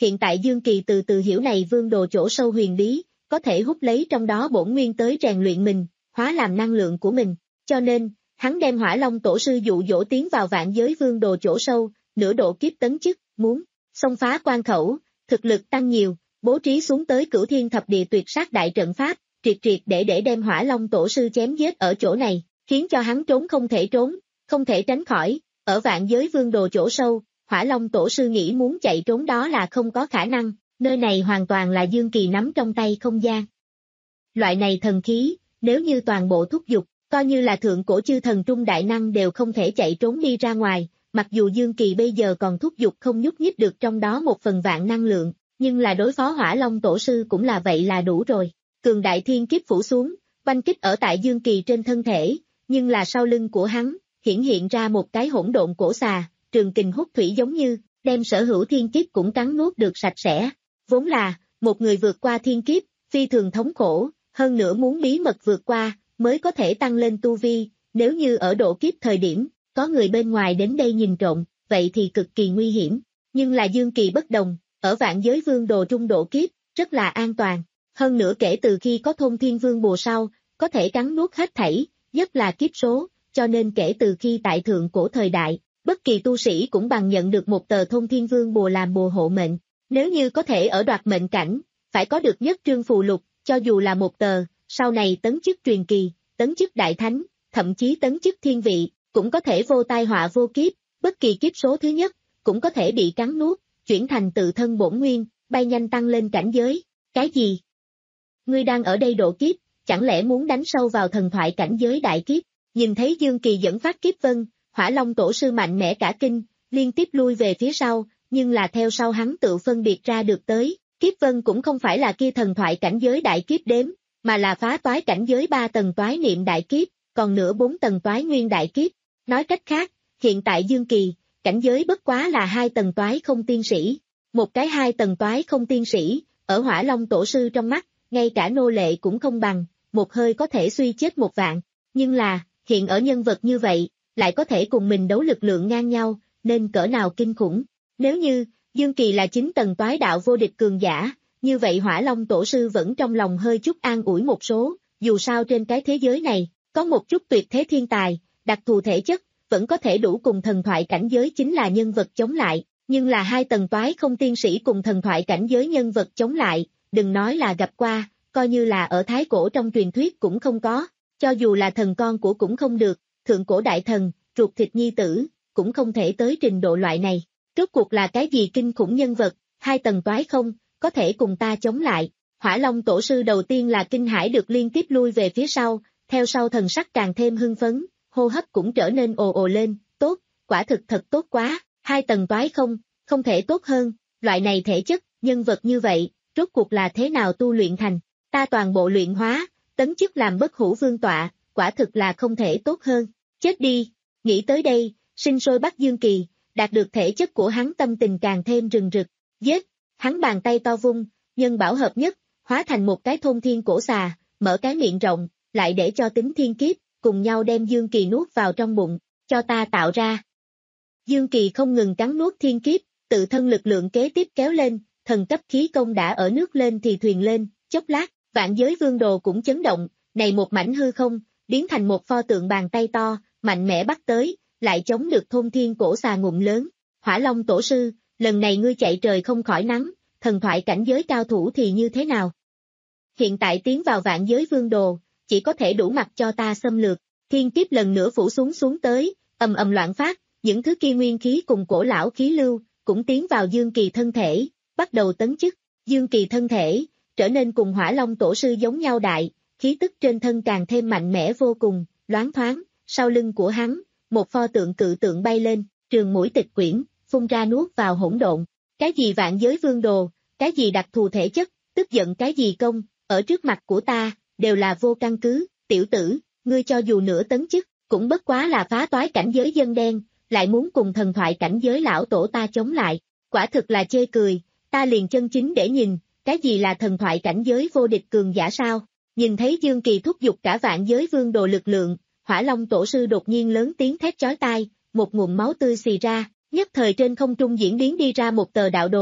hiện tại Dương Kỳ từ từ hiểu này vương đồ chỗ sâu huyền bí, có thể hút lấy trong đó bổn nguyên tới rèn luyện mình, hóa làm năng lượng của mình, cho nên, hắn đem Hỏa Long tổ sư dụ dỗ tiến vào vạn giới vương đồ chỗ sâu, nửa độ kiếp tấn chức, muốn xông phá quan khẩu, thực lực tăng nhiều, bố trí xuống tới Cửu Thiên Thập Địa tuyệt sát đại trận pháp, triệt triệt để để đem Hỏa Long tổ sư chém giết ở chỗ này, khiến cho hắn trốn không thể trốn, không thể tránh khỏi, ở vạn giới vương đồ chỗ sâu, Hỏa Long tổ sư nghĩ muốn chạy trốn đó là không có khả năng, nơi này hoàn toàn là Dương Kỳ nắm trong tay không gian. Loại này thần khí, nếu như toàn bộ thúc dục, coi như là thượng cổ chư thần trung đại năng đều không thể chạy trốn đi ra ngoài, mặc dù Dương Kỳ bây giờ còn thúc dục không nhúc nhích được trong đó một phần vạn năng lượng, nhưng là đối phó Hỏa Long tổ sư cũng là vậy là đủ rồi. Cường đại thiên kiếp phủ xuống, oanh kích ở tại Dương Kỳ trên thân thể, nhưng là sau lưng của hắn, hiển hiện ra một cái hỗn độn cổ xà, trường kình hút thủy giống như, đem sở hữu thiên kiếp cũng cắn nuốt được sạch sẽ. Vốn là, một người vượt qua thiên kiếp, phi thường thống khổ, hơn nữa muốn bí mật vượt qua, mới có thể tăng lên tu vi, nếu như ở độ kiếp thời điểm, có người bên ngoài đến đây nhìn trộm, vậy thì cực kỳ nguy hiểm. Nhưng là Dương Kỳ bất đồng, ở vạn giới vương đồ trung độ kiếp, rất là an toàn. Hơn nữa kể từ khi có thôn thiên vương bùa sau, có thể cắn nuốt hết thảy, nhất là kiếp số, cho nên kể từ khi tại thượng cổ thời đại, bất kỳ tu sĩ cũng bằng nhận được một tờ thôn thiên vương bùa làm bùa hộ mệnh. Nếu như có thể ở đoạt mệnh cảnh, phải có được nhất trương phù lục, cho dù là một tờ, sau này tấn chức truyền kỳ, tấn chức đại thánh, thậm chí tấn chức thiên vị, cũng có thể vô tai họa vô kiếp, bất kỳ kiếp số thứ nhất, cũng có thể bị cắn nuốt, chuyển thành tự thân bổn nguyên, bay nhanh tăng lên cảnh giới. Cái gì? Ngươi đang ở đây độ kiếp, chẳng lẽ muốn đánh sâu vào thần thoại cảnh giới đại kiếp? Nhìn thấy Dương Kỳ dẫn phát kiếp vân, Hỏa Long tổ sư mạnh mẽ cả kinh, liên tiếp lui về phía sau, nhưng là theo sau hắn tự phân biệt ra được tới, kiếp vân cũng không phải là kia thần thoại cảnh giới đại kiếp đếm, mà là phá toái cảnh giới ba tầng toái niệm đại kiếp, còn nữa bốn tầng toái nguyên đại kiếp. Nói cách khác, hiện tại Dương Kỳ, cảnh giới bất quá là hai tầng toái không tiên sĩ. Một cái hai tầng toái không tiên sĩ, ở Hỏa Long tổ sư trong mắt, ngay cả nô lệ cũng không bằng, một hơi có thể suy chết một vạn. Nhưng là, hiện ở nhân vật như vậy, lại có thể cùng mình đấu lực lượng ngang nhau, nên cỡ nào kinh khủng. Nếu như, Dương Kỳ là chín tầng toái đạo vô địch cường giả, như vậy Hỏa Long tổ sư vẫn trong lòng hơi chút an ủi một số, dù sao trên cái thế giới này, có một chút tuyệt thế thiên tài, đặc thù thể chất, vẫn có thể đủ cùng thần thoại cảnh giới chính là nhân vật chống lại, nhưng là hai tầng toái không tiên sĩ cùng thần thoại cảnh giới nhân vật chống lại, đừng nói là gặp qua, coi như là ở thái cổ trong truyền thuyết cũng không có, cho dù là thần con của cũng không được, thượng cổ đại thần, ruột thịt nhi tử, cũng không thể tới trình độ loại này. Rốt cuộc là cái gì kinh khủng nhân vật, hai tầng toái không, có thể cùng ta chống lại. Hỏa Long tổ sư đầu tiên là kinh hãi được liên tiếp lui về phía sau, theo sau thần sắc càng thêm hưng phấn, hô hấp cũng trở nên ồ ồ lên, tốt, quả thực thật tốt quá, hai tầng toái không, không thể tốt hơn, loại này thể chất, nhân vật như vậy, rốt cuộc là thế nào tu luyện thành, ta toàn bộ luyện hóa, tấn chức làm bất hủ vương tọa, quả thực là không thể tốt hơn, chết đi, nghĩ tới đây, sinh sôi bắt Dương Kỳ, đạt được thể chất của hắn tâm tình càng thêm rừng rực, giết, hắn bàn tay to vung, nhân bảo hợp nhất, hóa thành một cái thôn thiên cổ xà, mở cái miệng rộng, lại để cho tính thiên kiếp, cùng nhau đem Dương Kỳ nuốt vào trong bụng, cho ta tạo ra. Dương Kỳ không ngừng cắn nuốt thiên kiếp, tự thân lực lượng kế tiếp kéo lên, thần cấp khí công đã ở nước lên thì thuyền lên, chốc lát, vạn giới vương đồ cũng chấn động, này một mảnh hư không, biến thành một pho tượng bàn tay to, mạnh mẽ bắt tới, lại chống được thôn thiên cổ xà ngụm lớn. Hỏa Long tổ sư, lần này ngươi chạy trời không khỏi nắng, thần thoại cảnh giới cao thủ thì như thế nào? Hiện tại tiến vào vạn giới vương đồ, chỉ có thể đủ mặt cho ta xâm lược, thiên kiếp lần nữa phủ xuống xuống tới, ầm ầm loạn phát, những thứ kia nguyên khí cùng cổ lão khí lưu, cũng tiến vào Dương Kỳ thân thể, bắt đầu tấn chức, Dương Kỳ thân thể, trở nên cùng Hỏa Long tổ sư giống nhau đại, khí tức trên thân càng thêm mạnh mẽ vô cùng, loáng thoáng, sau lưng của hắn, một pho tượng cự tượng bay lên, trường mũi tịch quyển, phun ra nuốt vào hỗn độn, cái gì vạn giới vương đồ, cái gì đặc thù thể chất, tức giận cái gì công, ở trước mặt của ta, đều là vô căn cứ, tiểu tử, ngươi cho dù nửa tấn chức, cũng bất quá là phá toái cảnh giới dân đen, lại muốn cùng thần thoại cảnh giới lão tổ ta chống lại, quả thực là chê cười, ta liền chân chính để nhìn, cái gì là thần thoại cảnh giới vô địch cường giả sao, nhìn thấy Dương Kỳ thúc giục cả vạn giới vương đồ lực lượng, Hỏa Long tổ sư đột nhiên lớn tiếng thét chói tai, một nguồn máu tươi xì ra, nhất thời trên không trung diễn biến đi ra một tờ đạo đồ,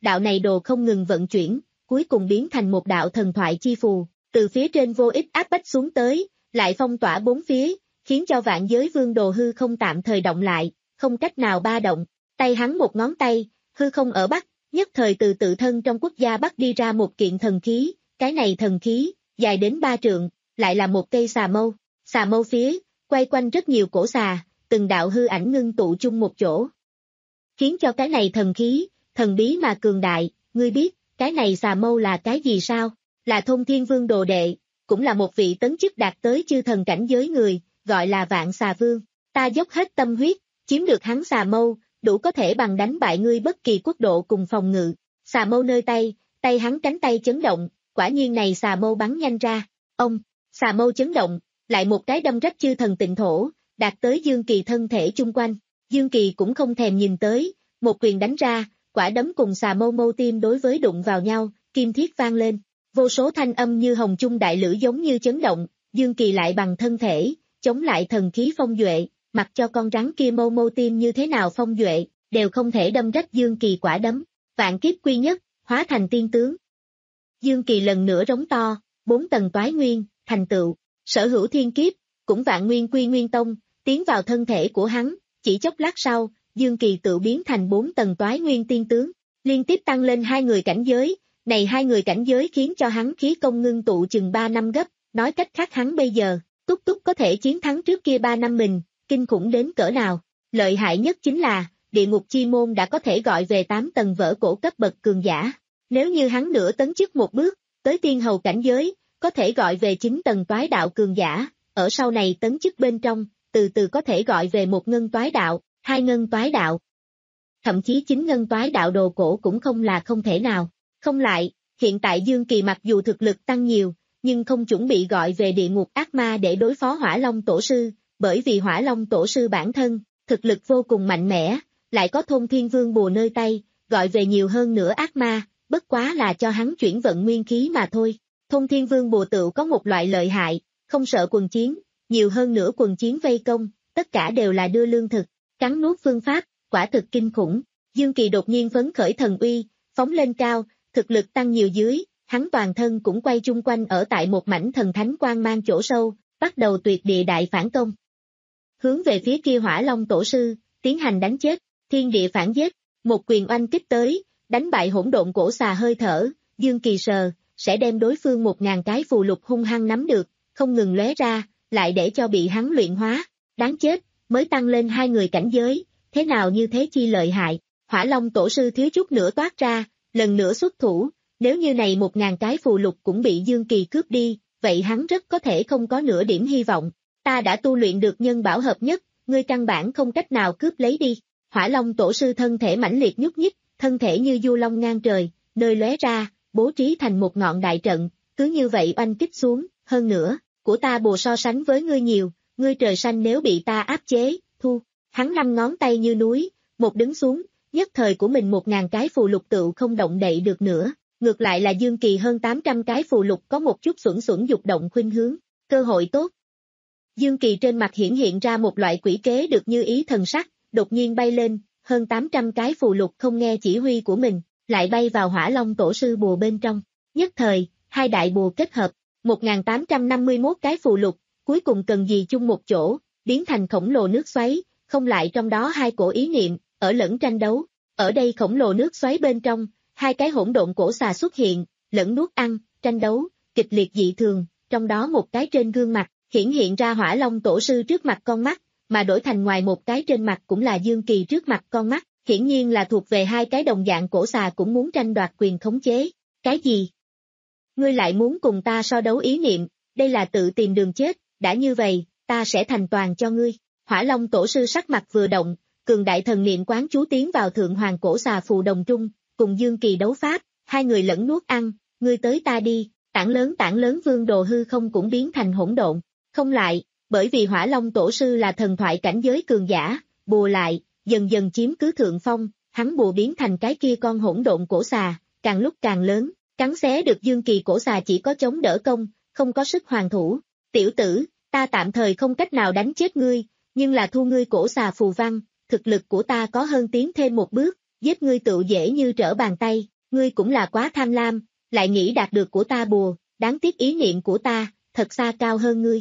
đạo này đồ không ngừng vận chuyển, cuối cùng biến thành một đạo thần thoại chi phù, từ phía trên vô ích áp bách xuống tới, lại phong tỏa bốn phía, khiến cho vạn giới vương đồ hư không tạm thời động lại, không cách nào ba động. Tay hắn một ngón tay, hư không ở Bắc, nhất thời từ tự thân trong quốc gia Bắc đi ra một kiện thần khí, cái này thần khí, dài đến ba trượng, lại là một cây xà mâu. Xà mâu phía, quay quanh rất nhiều cổ xà, từng đạo hư ảnh ngưng tụ chung một chỗ. Khiến cho cái này thần khí, thần bí mà cường đại, ngươi biết, cái này xà mâu là cái gì sao? Là Thôn Thiên Vương đồ đệ, cũng là một vị tấn chức đạt tới chư thần cảnh giới người, gọi là Vạn Xà Vương. Ta dốc hết tâm huyết, chiếm được hắn xà mâu, đủ có thể bằng đánh bại ngươi bất kỳ quốc độ cùng phòng ngự. Xà mâu nơi tay, tay hắn cánh tay chấn động, quả nhiên này xà mâu bắn nhanh ra. Ông, xà mâu chấn động, lại một cái đâm rách chư thần tịnh thổ, đạt tới Dương Kỳ thân thể chung quanh. Dương Kỳ cũng không thèm nhìn tới, một quyền đánh ra, quả đấm cùng xà mâu mâu tim đối với đụng vào nhau, kim thiết vang lên. Vô số thanh âm như hồng chung đại lửa giống như chấn động, Dương Kỳ lại bằng thân thể, chống lại thần khí phong duệ, mặc cho con rắn kia mâu mâu tim như thế nào phong duệ, đều không thể đâm rách Dương Kỳ quả đấm. Vạn kiếp quy nhất, hóa thành tiên tướng. Dương Kỳ lần nữa rống to, bốn tầng toái nguyên, thành tựu, sở hữu thiên kiếp, cũng vạn nguyên quy nguyên tông, tiến vào thân thể của hắn, chỉ chốc lát sau, Dương Kỳ tự biến thành bốn tầng toái nguyên tiên tướng, liên tiếp tăng lên hai người cảnh giới, này hai người cảnh giới khiến cho hắn khí công ngưng tụ chừng ba năm gấp, nói cách khác hắn bây giờ, túc túc có thể chiến thắng trước kia ba năm mình, kinh khủng đến cỡ nào. Lợi hại nhất chính là, địa ngục chi môn đã có thể gọi về tám tầng vỡ cổ cấp bậc cường giả. Nếu như hắn nửa tấn chức một bước, tới tiên hầu cảnh giới, có thể gọi về chín tầng toái đạo cường giả, ở sau này tấn chức bên trong, từ từ có thể gọi về một ngân toái đạo, hai ngân toái đạo. Thậm chí chín ngân toái đạo đồ cổ cũng không là không thể nào. Không lại, hiện tại Dương Kỳ mặc dù thực lực tăng nhiều, nhưng không chuẩn bị gọi về địa ngục ác ma để đối phó Hỏa Long Tổ Sư, bởi vì Hỏa Long Tổ Sư bản thân, thực lực vô cùng mạnh mẽ, lại có Thôn Thiên Vương bùa nơi tay, gọi về nhiều hơn nữa ác ma, bất quá là cho hắn chuyển vận nguyên khí mà thôi. Thôn Thiên Vương bùa tựu có một loại lợi hại, không sợ quần chiến, nhiều hơn nữa quần chiến vây công, tất cả đều là đưa lương thực, cắn nuốt phương pháp, quả thực kinh khủng. Dương Kỳ đột nhiên phấn khởi thần uy, phóng lên cao, thực lực tăng nhiều dưới, hắn toàn thân cũng quay chung quanh ở tại một mảnh thần thánh quang mang chỗ sâu, bắt đầu tuyệt địa đại phản công. Hướng về phía kia Hỏa Long Tổ Sư, tiến hành đánh chết, thiên địa phản giết, một quyền oanh kích tới, đánh bại hỗn độn cổ xà hơi thở, Dương Kỳ sờ, sẽ đem đối phương một ngàn cái phù lục hung hăng nắm được, không ngừng lóe ra, lại để cho bị hắn luyện hóa, đáng chết, mới tăng lên hai người cảnh giới, thế nào như thế chi lợi hại. Hỏa Long Tổ Sư thiếu chút nữa toát ra, lần nữa xuất thủ, nếu như này một ngàn cái phù lục cũng bị Dương Kỳ cướp đi, vậy hắn rất có thể không có nửa điểm hy vọng. Ta đã tu luyện được nhân bảo hợp nhất, ngươi căn bản không cách nào cướp lấy đi. Hỏa Long Tổ Sư thân thể mãnh liệt nhúc nhích, thân thể như du long ngang trời, nơi lóe ra, bố trí thành một ngọn đại trận, cứ như vậy oanh kích xuống, hơn nữa, của ta bù so sánh với ngươi nhiều, ngươi trời xanh nếu bị ta áp chế, thu. Hắn năm ngón tay như núi, một đứng xuống, nhất thời của mình một ngàn cái phù lục tựu không động đậy được nữa, ngược lại là Dương Kỳ hơn tám trăm cái phù lục có một chút xuẩn xuẩn dục động khuynh hướng, cơ hội tốt. Dương Kỳ trên mặt hiển hiện ra một loại quỷ kế được như ý thần sắc, đột nhiên bay lên, hơn tám trăm cái phù lục không nghe chỉ huy của mình, lại bay vào Hỏa Long Tổ Sư bùa bên trong, nhất thời, hai đại bùa kết hợp, một nghìn tám trăm năm mươi mốt cái phù lục, cuối cùng cần gì chung một chỗ, biến thành khổng lồ nước xoáy, không lại trong đó hai cổ ý niệm, ở lẫn tranh đấu, ở đây khổng lồ nước xoáy bên trong, hai cái hỗn độn cổ xà xuất hiện, lẫn nuốt ăn, tranh đấu, kịch liệt dị thường, trong đó một cái trên gương mặt, hiển hiện ra Hỏa Long Tổ Sư trước mặt con mắt, mà đổi thành ngoài một cái trên mặt cũng là Dương Kỳ trước mặt con mắt, hiển nhiên là thuộc về hai cái đồng dạng cổ xà cũng muốn tranh đoạt quyền khống chế. Cái gì? Ngươi lại muốn cùng ta so đấu ý niệm, đây là tự tìm đường chết, đã như vậy, ta sẽ thành toàn cho ngươi. Hỏa Long Tổ Sư sắc mặt vừa động, cường đại thần niệm quán chú tiến vào thượng hoàng cổ xà phù đồng trung, cùng Dương Kỳ đấu pháp, hai người lẫn nuốt ăn, ngươi tới ta đi, tảng lớn tảng lớn vương đồ hư không cũng biến thành hỗn độn, không lại, bởi vì Hỏa Long Tổ Sư là thần thoại cảnh giới cường giả, bùa lại, dần dần chiếm cứ thượng phong, hắn bùa biến thành cái kia con hỗn độn cổ xà, càng lúc càng lớn, cắn xé được Dương Kỳ cổ xà chỉ có chống đỡ công, không có sức hoàn thủ. Tiểu tử, ta tạm thời không cách nào đánh chết ngươi, nhưng là thu ngươi cổ xà phù văn, thực lực của ta có hơn tiến thêm một bước, giết ngươi tự dễ như trở bàn tay, ngươi cũng là quá tham lam, lại nghĩ đạt được của ta bùa, đáng tiếc ý niệm của ta, thật xa cao hơn ngươi.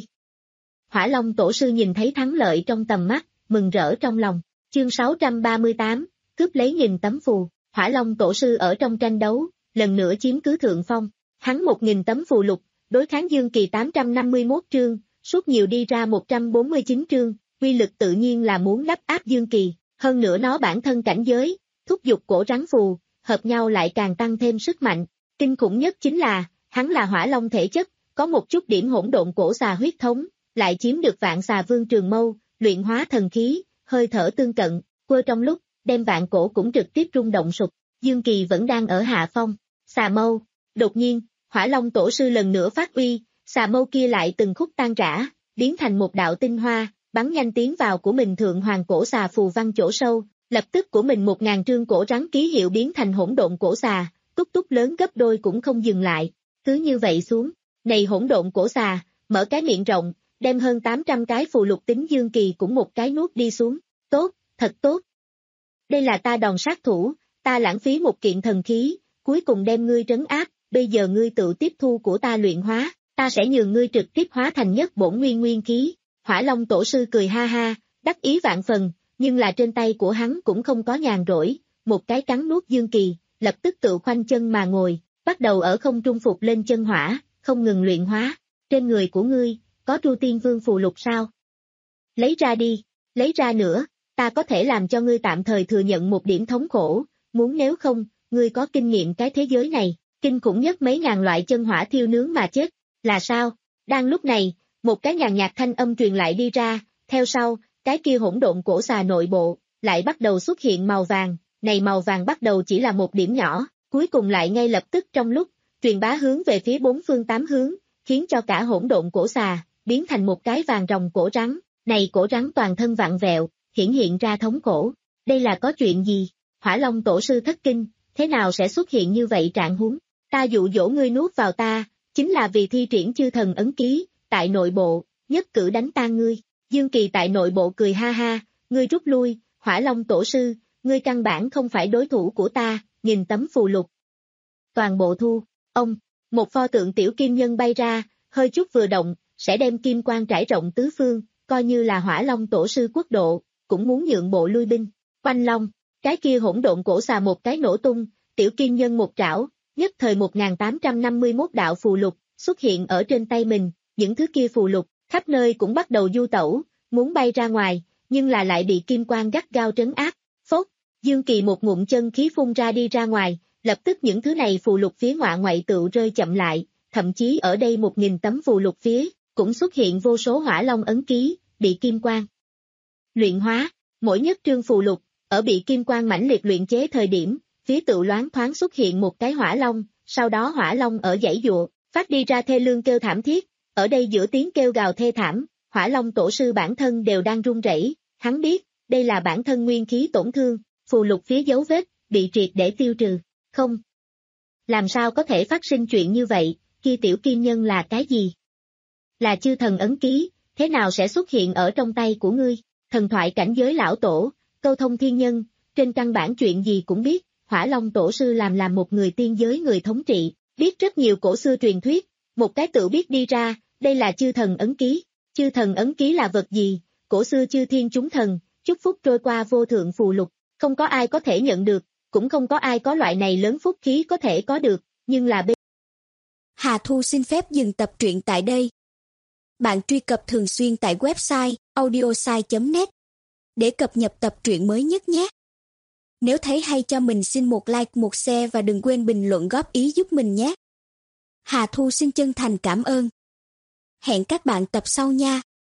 Hỏa Long Tổ sư nhìn thấy thắng lợi trong tầm mắt, mừng rỡ trong lòng. Chương sáu trăm ba mươi tám, cướp lấy nghìn tấm phù. Hỏa Long Tổ sư ở trong tranh đấu, lần nữa chiếm cứ thượng phong. Hắn một nghìn tấm phù lục, đối kháng Dương Kỳ tám trăm năm mươi mốt trương, suốt nhiều đi ra một trăm bốn mươi chín trương, quy lực tự nhiên là muốn đắp áp Dương Kỳ. Hơn nữa nó bản thân cảnh giới, thúc giục cổ rắn phù, hợp nhau lại càng tăng thêm sức mạnh. Kinh khủng nhất chính là, hắn là hỏa long thể chất, có một chút điểm hỗn độn cổ xà huyết thống, lại chiếm được vạn xà vương trường mâu, luyện hóa thần khí, hơi thở tương cận, quơ trong lúc, đem vạn cổ cũng trực tiếp rung động sụp. Dương Kỳ vẫn đang ở hạ phong. Xà mâu, đột nhiên, hỏa long tổ sư lần nữa phát uy, xà mâu kia lại từng khúc tan rã, biến thành một đạo tinh hoa, bắn nhanh tiến vào của mình thượng hoàng cổ xà phù văn chỗ sâu, lập tức của mình một ngàn trương cổ rắn ký hiệu biến thành hỗn độn cổ xà, túc túc lớn gấp đôi cũng không dừng lại, cứ như vậy xuống, này hỗn độn cổ xà, mở cái miệng rộng, đem hơn tám trăm cái phù lục tính Dương Kỳ cũng một cái nuốt đi xuống, tốt, thật tốt. Đây là ta đòn sát thủ, ta lãng phí một kiện thần khí, cuối cùng đem ngươi trấn áp, bây giờ ngươi tự tiếp thu của ta luyện hóa, ta sẽ nhường ngươi trực tiếp hóa thành nhất bổn nguyên nguyên khí. Hỏa Long Tổ sư cười ha ha, đắc ý vạn phần, nhưng là trên tay của hắn cũng không có nhàn rỗi, một cái cắn nuốt Dương Kỳ, lập tức tự khoanh chân mà ngồi, bắt đầu ở không trung phục lên chân hỏa, không ngừng luyện hóa. Trên người của ngươi, có Tru Tiên Vương phù lục sao? Lấy ra đi, lấy ra nữa, ta có thể làm cho ngươi tạm thời thừa nhận một điểm thống khổ, muốn nếu không, ngươi có kinh nghiệm cái thế giới này, kinh khủng nhất mấy ngàn loại chân hỏa thiêu nướng mà chết, là sao? Đang lúc này, một cái nhàn nhạt thanh âm truyền lại đi ra, theo sau, cái kia hỗn độn cổ xà nội bộ, lại bắt đầu xuất hiện màu vàng, này màu vàng bắt đầu chỉ là một điểm nhỏ, cuối cùng lại ngay lập tức trong lúc, truyền bá hướng về phía bốn phương tám hướng, khiến cho cả hỗn độn cổ xà, biến thành một cái vàng rồng cổ rắn, này cổ rắn toàn thân vặn vẹo, hiển hiện ra thống cổ, đây là có chuyện gì? Hỏa Long Tổ sư thất kinh, thế nào sẽ xuất hiện như vậy trạng huống? Ta dụ dỗ ngươi nuốt vào ta, chính là vì thi triển chư thần ấn ký, tại nội bộ, nhất cử đánh tan ngươi. Dương Kỳ tại nội bộ cười ha ha, ngươi rút lui, Hỏa Long Tổ sư, ngươi căn bản không phải đối thủ của ta, nghìn tấm phù lục. Toàn bộ thu, ông, một pho tượng tiểu kim nhân bay ra, hơi chút vừa động, sẽ đem kim quang trải rộng tứ phương, coi như là Hỏa Long Tổ sư quốc độ, cũng muốn nhượng bộ lui binh. Quanh Long, cái kia hỗn độn cổ xà một cái nổ tung, tiểu kim nhân một trảo, nhất thời một nghìn tám trăm năm mươi mốt đạo phù lục, xuất hiện ở trên tay mình, những thứ kia phù lục, khắp nơi cũng bắt đầu du tẩu, muốn bay ra ngoài, nhưng là lại bị kim quang gắt gao trấn áp. Phốt, Dương Kỳ một ngụm chân khí phun ra đi ra ngoài, lập tức những thứ này phù lục phía ngoại ngoại tựu rơi chậm lại, thậm chí ở đây một nghìn tấm phù lục phía, cũng xuất hiện vô số hỏa long ấn ký, bị kim quang luyện hóa, mỗi nhất trương phù lục, ở bị kim quang mãnh liệt luyện chế thời điểm, phía tự loáng thoáng xuất hiện một cái hỏa long, sau đó hỏa long ở dãy dụa, phát đi ra thê lương kêu thảm thiết, ở đây giữa tiếng kêu gào thê thảm, Hỏa Long Tổ sư bản thân đều đang run rẩy, hắn biết, đây là bản thân nguyên khí tổn thương, phù lục phía dấu vết, bị triệt để tiêu trừ, không. Làm sao có thể phát sinh chuyện như vậy, kia tiểu kim nhân là cái gì? Là chư thần ấn ký, thế nào sẽ xuất hiện ở trong tay của ngươi? Thần thoại cảnh giới lão tổ, câu thông thiên nhân, trên căn bản chuyện gì cũng biết, Hỏa Long Tổ sư làm làm một người tiên giới người thống trị, biết rất nhiều cổ xưa truyền thuyết, một cái tự biết đi ra, đây là chư thần ấn ký. Chư thần ấn ký là vật gì? Cổ xưa chư thiên chúng thần, chúc phúc trôi qua vô thượng phù lục, không có ai có thể nhận được, cũng không có ai có loại này lớn phúc khí có thể có được, nhưng là bên... Hà Thu xin phép dừng tập truyện tại đây. Bạn truy cập thường xuyên tại website audiosai chấm net để cập nhật tập truyện mới nhất nhé. Nếu thấy hay cho mình xin một like, một share và đừng quên bình luận góp ý giúp mình nhé. Hà Thu xin chân thành cảm ơn. Hẹn các bạn tập sau nha.